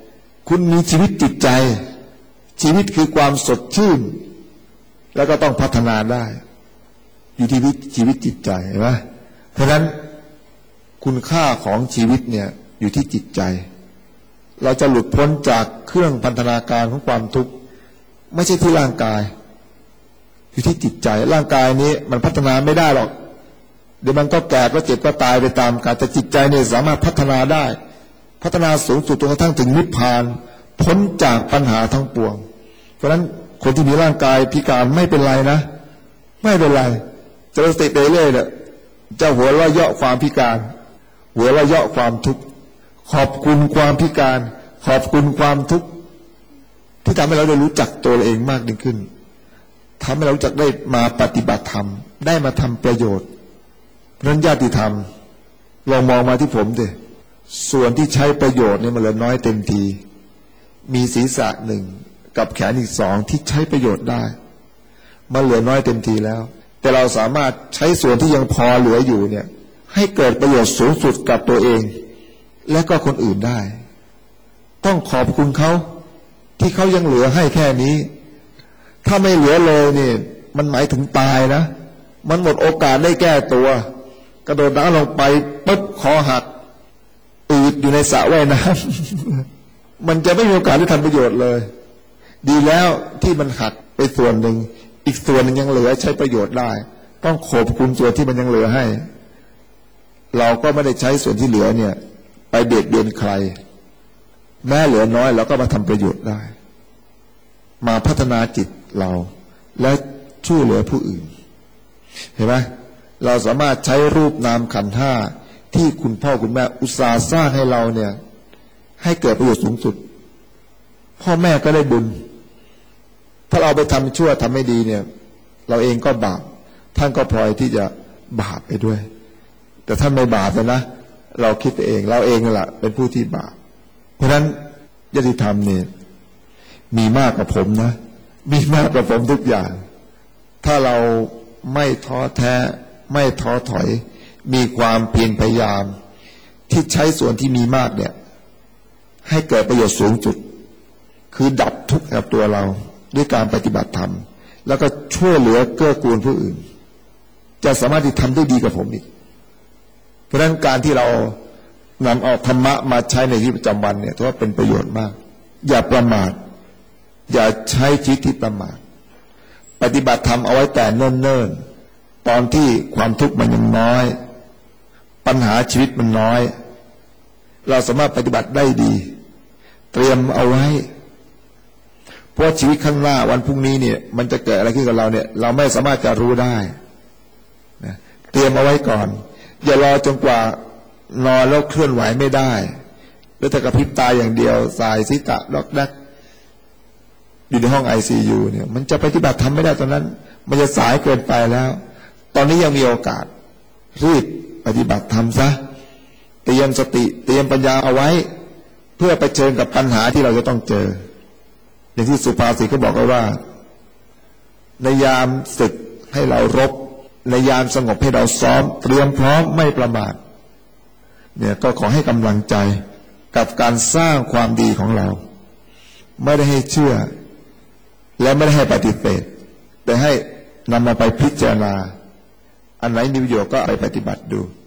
Speaker 1: คุณมีชีวิตจิตใจชีวิตคือความสดชื่นแล้วก็ต้องพัฒนาได้อยู่ที่ชีวิตจิตใจเห็นไหมเพราะฉะนั้นคุณค่าของชีวิตเนี่ยอยู่ที่จิตใจเราจะหลุดพ้นจากเครื่องพันธนาการของความทุกข์ไม่ใช่ที่ร่างกายอยู่ที่จิตใจร่างกายนี้มันพัฒนาไม่ได้หรอกเดี๋ยวมันก็แก่ก็เจ็บก็ตายไปตามกาลแต่จิตใจเนี่ยสามารถพัฒนาได้พัฒนาสูงสุดจนกระทั่งถึงนิพพานพ้นจากปัญหาทั้งปวงเพราะฉะนั้นคนที่มีร่างกายพิการไม่เป็นไรนะไม่เป็นไรจะสติไปเรื่อยๆเนี่ยจะหัวเราะเยาะความพิการหัวเราะเยาะความทุกข์ขอบคุณความพิการขอบคุณความทุกข์ที่ทำให้เราได้รู้จักตัวเองมากยิ่งขึ้นทำให้เรารู้จักได้มาปฏิบัติธรรมได้มาทำประโยชน์เพราะฉะนั้นญาติธรรมลองมองมาที่ผมดิส่วนที่ใช้ประโยชน์เนี่ยมันเหลือน้อยเต็มทีมีศีรษะหนึ่งกับแขนอีกสองที่ใช้ประโยชน์ได้มันเหลือน้อยเต็มทีแล้วแต่เราสามารถใช้ส่วนที่ยังพอเหลืออยู่เนี่ยให้เกิดประโยชน์สูงสุดกับตัวเองและก็คนอื่นได้ต้องขอบคุณเขาที่เขายังเหลือให้แค่นี้ถ้าไม่เหลือเลยเนี่ยมันหมายถึงตายนะมันหมดโอกาสได้แก้ตัวกระโดดน้ำลงไปปุ๊บคอหักอืดอยู่ในสระว่ายน้ำมันจะไม่มีโอกาสได้ทำประโยชน์เลยดีแล้วที่มันหักไปส่วนหนึ่งอีกส่วนหนึ่งยังเหลือใช้ประโยชน์ได้ต้องขอบคุณส่วนที่มันยังเหลือให้เราก็ไม่ได้ใช้ส่วนที่เหลือเนี่ยไปเบียดเบียนใครแม้เหลือน้อยเราก็มาทำประโยชน์ได้มาพัฒนาจิตเราและช่วยเหลือผู้อื่นเห็นไหมเราสามารถใช้รูปนามขันธ์ห้าที่คุณพ่อคุณแม่อุตส่าห์สร้างให้เราเนี่ยให้เกิดประโยชน์สูงสุดพ่อแม่ก็ได้บุญถ้าเราไปทำชั่วทำไม่ดีเนี่ยเราเองก็บาปท่านก็พลอยที่จะบาปไปด้วยแต่ท่านไม่บาปนะเราคิดเองเราเองนั่นแหละเป็นผู้ที่บาปเพราะฉะนั้นญาติธรรมเนี่ยมีมากกว่าผมนะมีมากกว่าผมทุกอย่างถ้าเราไม่ท้อแท้ไม่ท้อถอยมีความเพียรพยายามที่ใช้ส่วนที่มีมากเนี่ยให้เกิดประโยชน์สูงสุดคือดับทุกข์กับตัวเราด้วยการปฏิบัติธรรมแล้วก็ช่วยเหลือเกื้อกูลผู้อื่นจะสามารถที่ทำได้ดีกว่าผมอีกเพราะฉะนั้นการที่เรานำเอาธรรมะมาใช้ในชีวิตประจำวันเนี่ยถือว่าเป็นประโยชน์มากอย่าประมาทอย่าใช้ชีวิตที่ประมาทปฏิบัติธรรมเอาไว้แต่เนิ่นๆตอนที่ความทุกข์มันยังน้อยปัญหาชีวิตมันน้อยเราสามารถปฏิบัติได้ดีเตรียมเอาไว้เพราะชีวิตข้างหน้าวันพรุ่งนี้เนี่ยมันจะเกิดอะไรขึ้นกับเราเนี่ยเราไม่สามารถจะรู้ได้นะเตรียมเอาไว้ก่อนอย่ารอจนกว่านอนแล้วเคลื่อนไหวไม่ได้แล้วแต่กระพริบตาอย่างเดียวสายศีรษะล็อกดักอยู่ในห้อง ไอ ซี ยู เนี่ยมันจะปฏิบัติทำไม่ได้ตอนนั้นมันจะสายเกินไปแล้วตอนนี้ยังมีโอกาสรีบปฏิบัติทำซะเตรียมสติเตรียมปัญญาเอาไว้เพื่อไปเผชิญกับปัญหาที่เราจะต้องเจออย่างที่สุภาษิตก็บอกว่าในยามศึกให้เรารบในยามสงบให้เราซ้อมเตรียมพร้อมไม่ประมาทเนี่ยก็ขอให้กำลังใจกับการสร้างความดีของเราไม่ได้ให้เชื่อและไม่ได้ให้ปฏิเสธแต่ให้นำมาไปพิจารณาอันไหนมีประโยชน์ก็ไปปฏิบัติดู